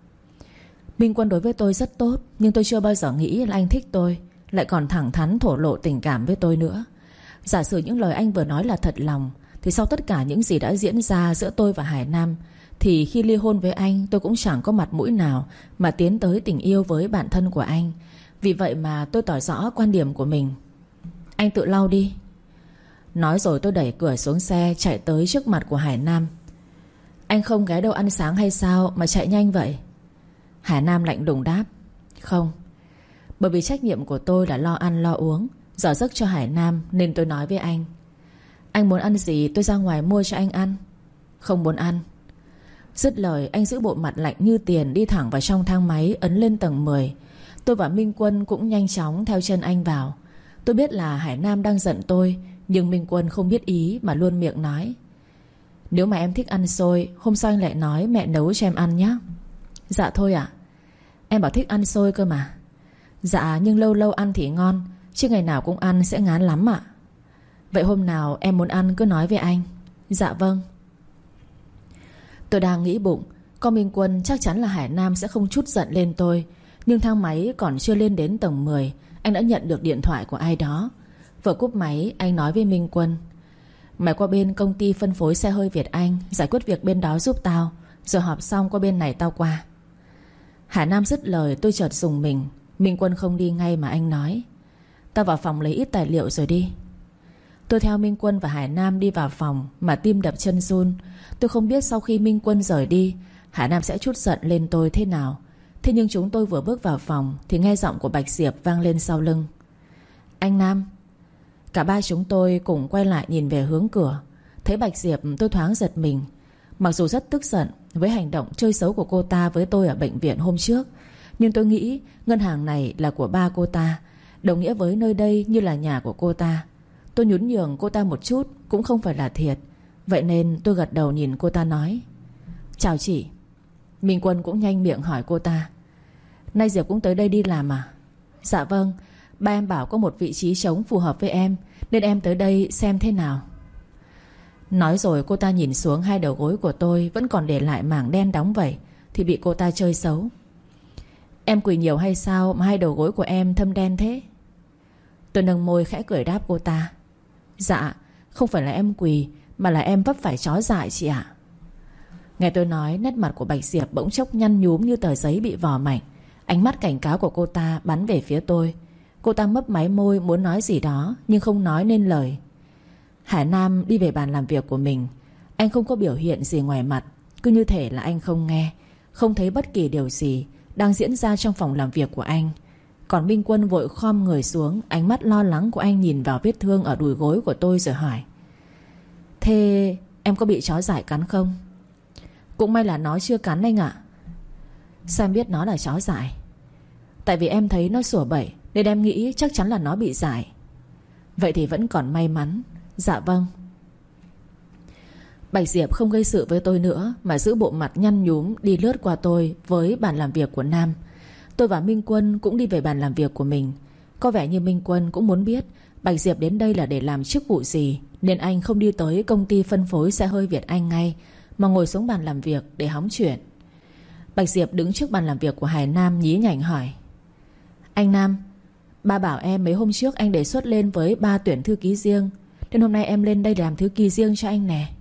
Minh Quân đối với tôi rất tốt, nhưng tôi chưa bao giờ nghĩ là anh thích tôi, lại còn thẳng thắn thổ lộ tình cảm với tôi nữa. Giả sử những lời anh vừa nói là thật lòng thì sau tất cả những gì đã diễn ra giữa tôi và Hải Nam thì khi ly hôn với anh tôi cũng chẳng có mặt mũi nào mà tiến tới tình yêu với bạn thân của anh. Vì vậy mà tôi tỏ rõ quan điểm của mình: anh tự lau đi. Nói rồi tôi đẩy cửa xuống xe, chạy tới trước mặt của Hải Nam. Anh không ghé đâu ăn sáng hay sao mà chạy nhanh vậy? Hải Nam lạnh lùng đáp: không. Bởi vì trách nhiệm của tôi là lo ăn lo uống, dở giấc cho Hải Nam, nên tôi nói với anh: anh muốn ăn gì tôi ra ngoài mua cho anh ăn. Không muốn ăn. Dứt lời anh giữ bộ mặt lạnh như tiền, đi thẳng vào trong thang máy, ấn lên tầng 10. Tôi và Minh Quân cũng nhanh chóng theo chân anh vào. Tôi biết là Hải Nam đang giận tôi, nhưng Minh Quân không biết ý mà luôn miệng nói: nếu mà em thích ăn xôi, hôm sau anh lại nói mẹ nấu cho em ăn nhé. Dạ thôi ạ. Em bảo thích ăn xôi cơ mà. Dạ nhưng lâu lâu ăn thì ngon, chứ ngày nào cũng ăn sẽ ngán lắm ạ. Vậy hôm nào em muốn ăn cứ nói với anh. Dạ vâng. Tôi đang nghĩ bụng, có Minh Quân chắc chắn là Hải Nam sẽ không chút giận lên tôi. Nhưng thang máy còn chưa lên đến tầng 10, anh đã nhận được điện thoại của ai đó. Vừa cúp máy anh nói với Minh Quân: mày qua bên công ty phân phối xe hơi Việt Anh giải quyết việc bên đó giúp tao. Rồi họp xong qua bên này tao qua. Hải Nam dứt lời tôi chợt rùng mình. Minh Quân không đi ngay mà anh nói: Tao vào phòng lấy ít tài liệu rồi đi. Tôi theo Minh Quân và Hải Nam đi vào phòng mà tim đập chân run. Tôi không biết sau khi Minh Quân rời đi, Hải Nam sẽ trút giận lên tôi thế nào. Thế nhưng chúng tôi vừa bước vào phòng thì nghe giọng của Bạch Diệp vang lên sau lưng: Anh Nam. Cả ba chúng tôi cùng quay lại nhìn về hướng cửa. Thấy Bạch Diệp tôi thoáng giật mình. Mặc dù rất tức giận với hành động chơi xấu của cô ta với tôi ở bệnh viện hôm trước, nhưng tôi nghĩ ngân hàng này là của ba cô ta, đồng nghĩa với nơi đây như là nhà của cô ta. Tôi nhún nhường cô ta một chút cũng không phải là thiệt. Vậy nên tôi gật đầu nhìn cô ta nói: Chào chị. Minh Quân cũng nhanh miệng hỏi cô ta: Nay Diệp cũng tới đây đi làm à? Dạ vâng. Ba em bảo có một vị trí trống phù hợp với em, nên em tới đây xem thế nào. Nói rồi cô ta nhìn xuống hai đầu gối của tôi vẫn còn để lại mảng đen đóng vẩy, thì bị cô ta chơi xấu: Em quỳ nhiều hay sao mà hai đầu gối của em thâm đen thế? Tôi nâng môi khẽ cười đáp cô ta: Dạ, không phải là em quỳ, mà là em vấp phải chó dại chị ạ. Nghe tôi nói, nét mặt của Bạch Diệp bỗng chốc nhăn nhúm như tờ giấy bị vò mạnh. Ánh mắt cảnh cáo của cô ta bắn về phía tôi. Cô ta mấp máy môi muốn nói gì đó nhưng không nói nên lời. Hải Nam đi về bàn làm việc của mình. Anh không có biểu hiện gì ngoài mặt, cứ như thể là anh không nghe, không thấy bất kỳ điều gì đang diễn ra trong phòng làm việc của anh. Còn Minh Quân vội khom người xuống, ánh mắt lo lắng của anh nhìn vào vết thương ở đùi gối của tôi rồi hỏi: Thế em có bị chó dại cắn không? Cũng may là nó chưa cắn anh ạ. Sao em biết nó là chó dại? Tại vì em thấy nó sủa bậy nên em nghĩ chắc chắn là nó bị dại. Vậy thì vẫn còn may mắn. Dạ vâng. Bạch Diệp không gây sự với tôi nữa, mà giữ bộ mặt nhăn nhúm đi lướt qua tôi với bàn làm việc của Nam. Tôi và Minh Quân cũng đi về bàn làm việc của mình. Có vẻ như Minh Quân cũng muốn biết Bạch Diệp đến đây là để làm chức vụ gì, nên anh không đi tới công ty phân phối xe hơi Việt Anh ngay, mà ngồi xuống bàn làm việc để hóng chuyện. Bạch Diệp đứng trước bàn làm việc của Hải Nam nhí nhảnh hỏi: Anh Nam, ba bảo em mấy hôm trước anh đề xuất lên với ba tuyển thư ký riêng, nên hôm nay em lên đây để làm thư ký riêng cho anh nè.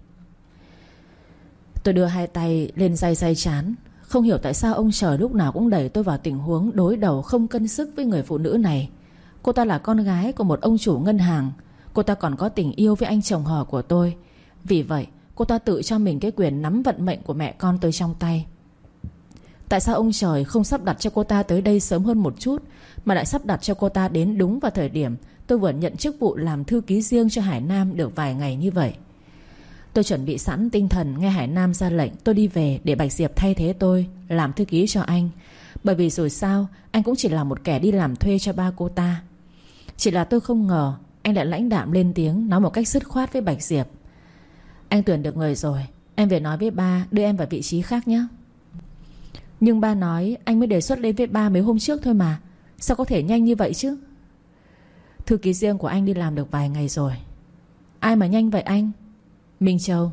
Tôi đưa hai tay lên day day trán. Không hiểu tại sao ông trời lúc nào cũng đẩy tôi vào tình huống đối đầu không cân sức với người phụ nữ này. Cô ta là con gái của một ông chủ ngân hàng. Cô ta còn có tình yêu với anh chồng hò của tôi. Vì vậy cô ta tự cho mình cái quyền nắm vận mệnh của mẹ con tôi trong tay. Tại sao ông trời không sắp đặt cho cô ta tới đây sớm hơn một chút, mà lại sắp đặt cho cô ta đến đúng vào thời điểm tôi vừa nhận chức vụ làm thư ký riêng cho Hải Nam được vài ngày như vậy? Tôi chuẩn bị sẵn tinh thần nghe Hải Nam ra lệnh tôi đi về để Bạch Diệp thay thế tôi làm thư ký cho anh. Bởi vì rồi sao anh cũng chỉ là một kẻ đi làm thuê cho ba cô ta. Chỉ là tôi không ngờ anh lại lãnh đạm lên tiếng, nói một cách dứt khoát với Bạch Diệp: Anh tuyển được người rồi, em về nói với ba đưa em vào vị trí khác nhé. Nhưng ba nói anh mới đề xuất lên với ba mấy hôm trước thôi mà, sao có thể nhanh như vậy chứ? Thư ký riêng của anh đi làm được vài ngày rồi. Ai mà nhanh vậy anh? Minh Châu.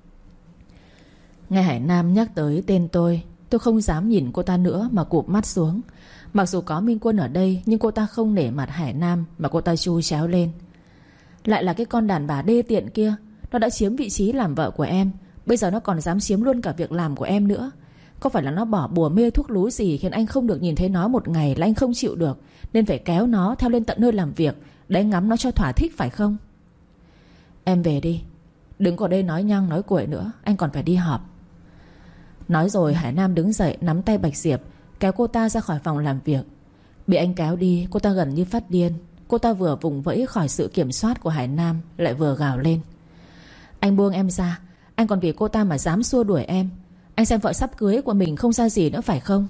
Nghe Hải Nam nhắc tới tên tôi không dám nhìn cô ta nữa mà cụp mắt xuống. Mặc dù có Minh Quân ở đây, nhưng cô ta không nể mặt Hải Nam mà cô ta chu chéo lên: Lại là cái con đàn bà đê tiện kia. Nó đã chiếm vị trí làm vợ của em, bây giờ nó còn dám chiếm luôn cả việc làm của em nữa. Có phải là nó bỏ bùa mê thuốc lú gì khiến anh không được nhìn thấy nó một ngày là anh không chịu được, nên phải kéo nó theo lên tận nơi làm việc để ngắm nó cho thỏa thích phải không? Em về đi, đừng có đây nói nhăng nói cuội nữa, anh còn phải đi họp. Nói rồi Hải Nam đứng dậy nắm tay Bạch Diệp kéo cô ta ra khỏi phòng làm việc. Bị anh kéo đi, cô ta gần như phát điên. Cô ta vừa vùng vẫy khỏi sự kiểm soát của Hải Nam, lại vừa gào lên: Anh buông em ra. Anh còn vì cô ta mà dám xua đuổi em. Anh xem vợ sắp cưới của mình không ra gì nữa phải không?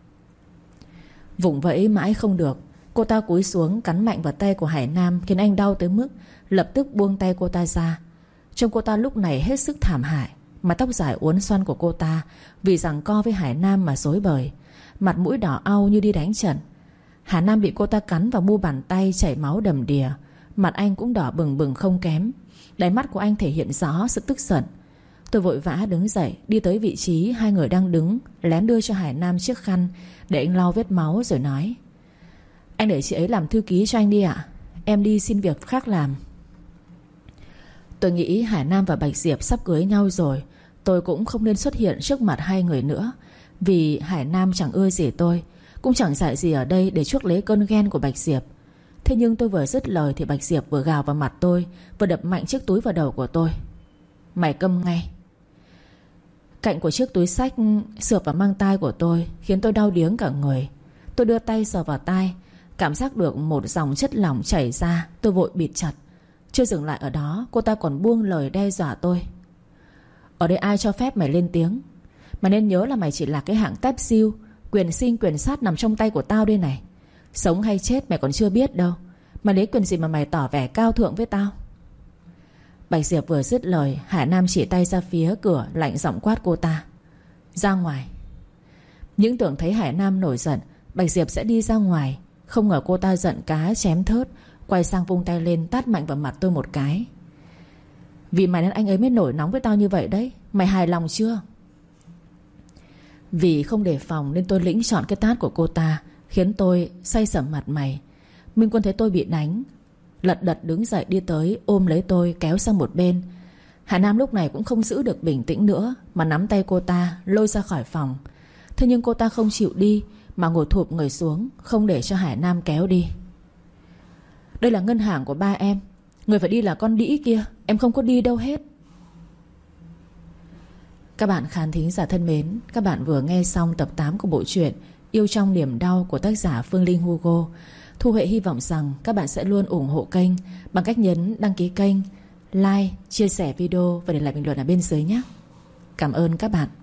Vùng vẫy mãi không được, cô ta cúi xuống cắn mạnh vào tay của Hải Nam, khiến anh đau tới mức lập tức buông tay cô ta ra. Trông cô ta lúc này hết sức thảm hại. Mái tóc dài uốn xoăn của cô ta vì giằng co với Hải Nam mà rối bời, mặt mũi đỏ au như đi đánh trận. Hải Nam bị cô ta cắn vào mu bàn tay, chảy máu đầm đìa. Mặt anh cũng đỏ bừng bừng không kém. Đáy mắt của anh thể hiện rõ sự tức giận. Tôi vội vã đứng dậy đi tới vị trí hai người đang đứng, lén đưa cho Hải Nam chiếc khăn để anh lau vết máu rồi nói: Anh để chị ấy làm thư ký cho anh đi ạ. Em đi xin việc khác làm. Tôi nghĩ Hải Nam và Bạch Diệp sắp cưới nhau rồi. Tôi cũng không nên xuất hiện trước mặt hai người nữa, vì Hải Nam chẳng ưa gì tôi, cũng chẳng dạy gì ở đây để chuốc lấy cơn ghen của Bạch Diệp. Thế nhưng tôi vừa dứt lời thì Bạch Diệp vừa gào vào mặt tôi, vừa đập mạnh chiếc túi vào đầu của tôi. Mày câm ngay. Cạnh của chiếc túi xách sượt vào mang tai của tôi, khiến tôi đau điếng cả người. Tôi đưa tay sờ vào tai, cảm giác được một dòng chất lỏng chảy ra. Tôi vội bịt chặt. Chưa dừng lại ở đó, cô ta còn buông lời đe dọa tôi. Ở đây ai cho phép mày lên tiếng? Mày nên nhớ là mày chỉ là cái hạng tép siêu, quyền sinh quyền sát nằm trong tay của tao đây này. Sống hay chết mày còn chưa biết đâu. Mày lấy quyền gì mà mày tỏ vẻ cao thượng với tao? Bạch Diệp vừa dứt lời, Hải Nam chỉ tay ra phía cửa, lạnh giọng quát cô ta: ra ngoài. Những tưởng thấy Hải Nam nổi giận, Bạch Diệp sẽ đi ra ngoài. Không ngờ cô ta giận cá chém thớt, quay sang vung tay lên tát mạnh vào mặt tôi một cái. Vì mày nên anh ấy mới nổi nóng với tao như vậy đấy. Mày hài lòng chưa? Vì không đề phòng nên tôi lĩnh chọn cái tát của cô ta, khiến tôi say sẩm mặt mày. Minh Quân thấy tôi bị đánh, lật đật đứng dậy đi tới ôm lấy tôi kéo sang một bên. Hà Nam lúc này cũng không giữ được bình tĩnh nữa, mà nắm tay cô ta lôi ra khỏi phòng. Thế nhưng cô ta không chịu đi, mà ngồi thụp người xuống, không để cho Hải Nam kéo đi. Đây là ngân hàng của ba em, người phải đi là con đĩ kia. Em không có đi đâu hết. Các bạn khán thính giả thân mến, các bạn vừa nghe xong tập 8 của bộ truyện Yêu Trong Niềm Đau của tác giả Phương Linh Hugo. Thu Huệ hy vọng rằng các bạn sẽ luôn ủng hộ kênh bằng cách nhấn đăng ký kênh, like, chia sẻ video và để lại bình luận ở bên dưới nhé. Cảm ơn các bạn.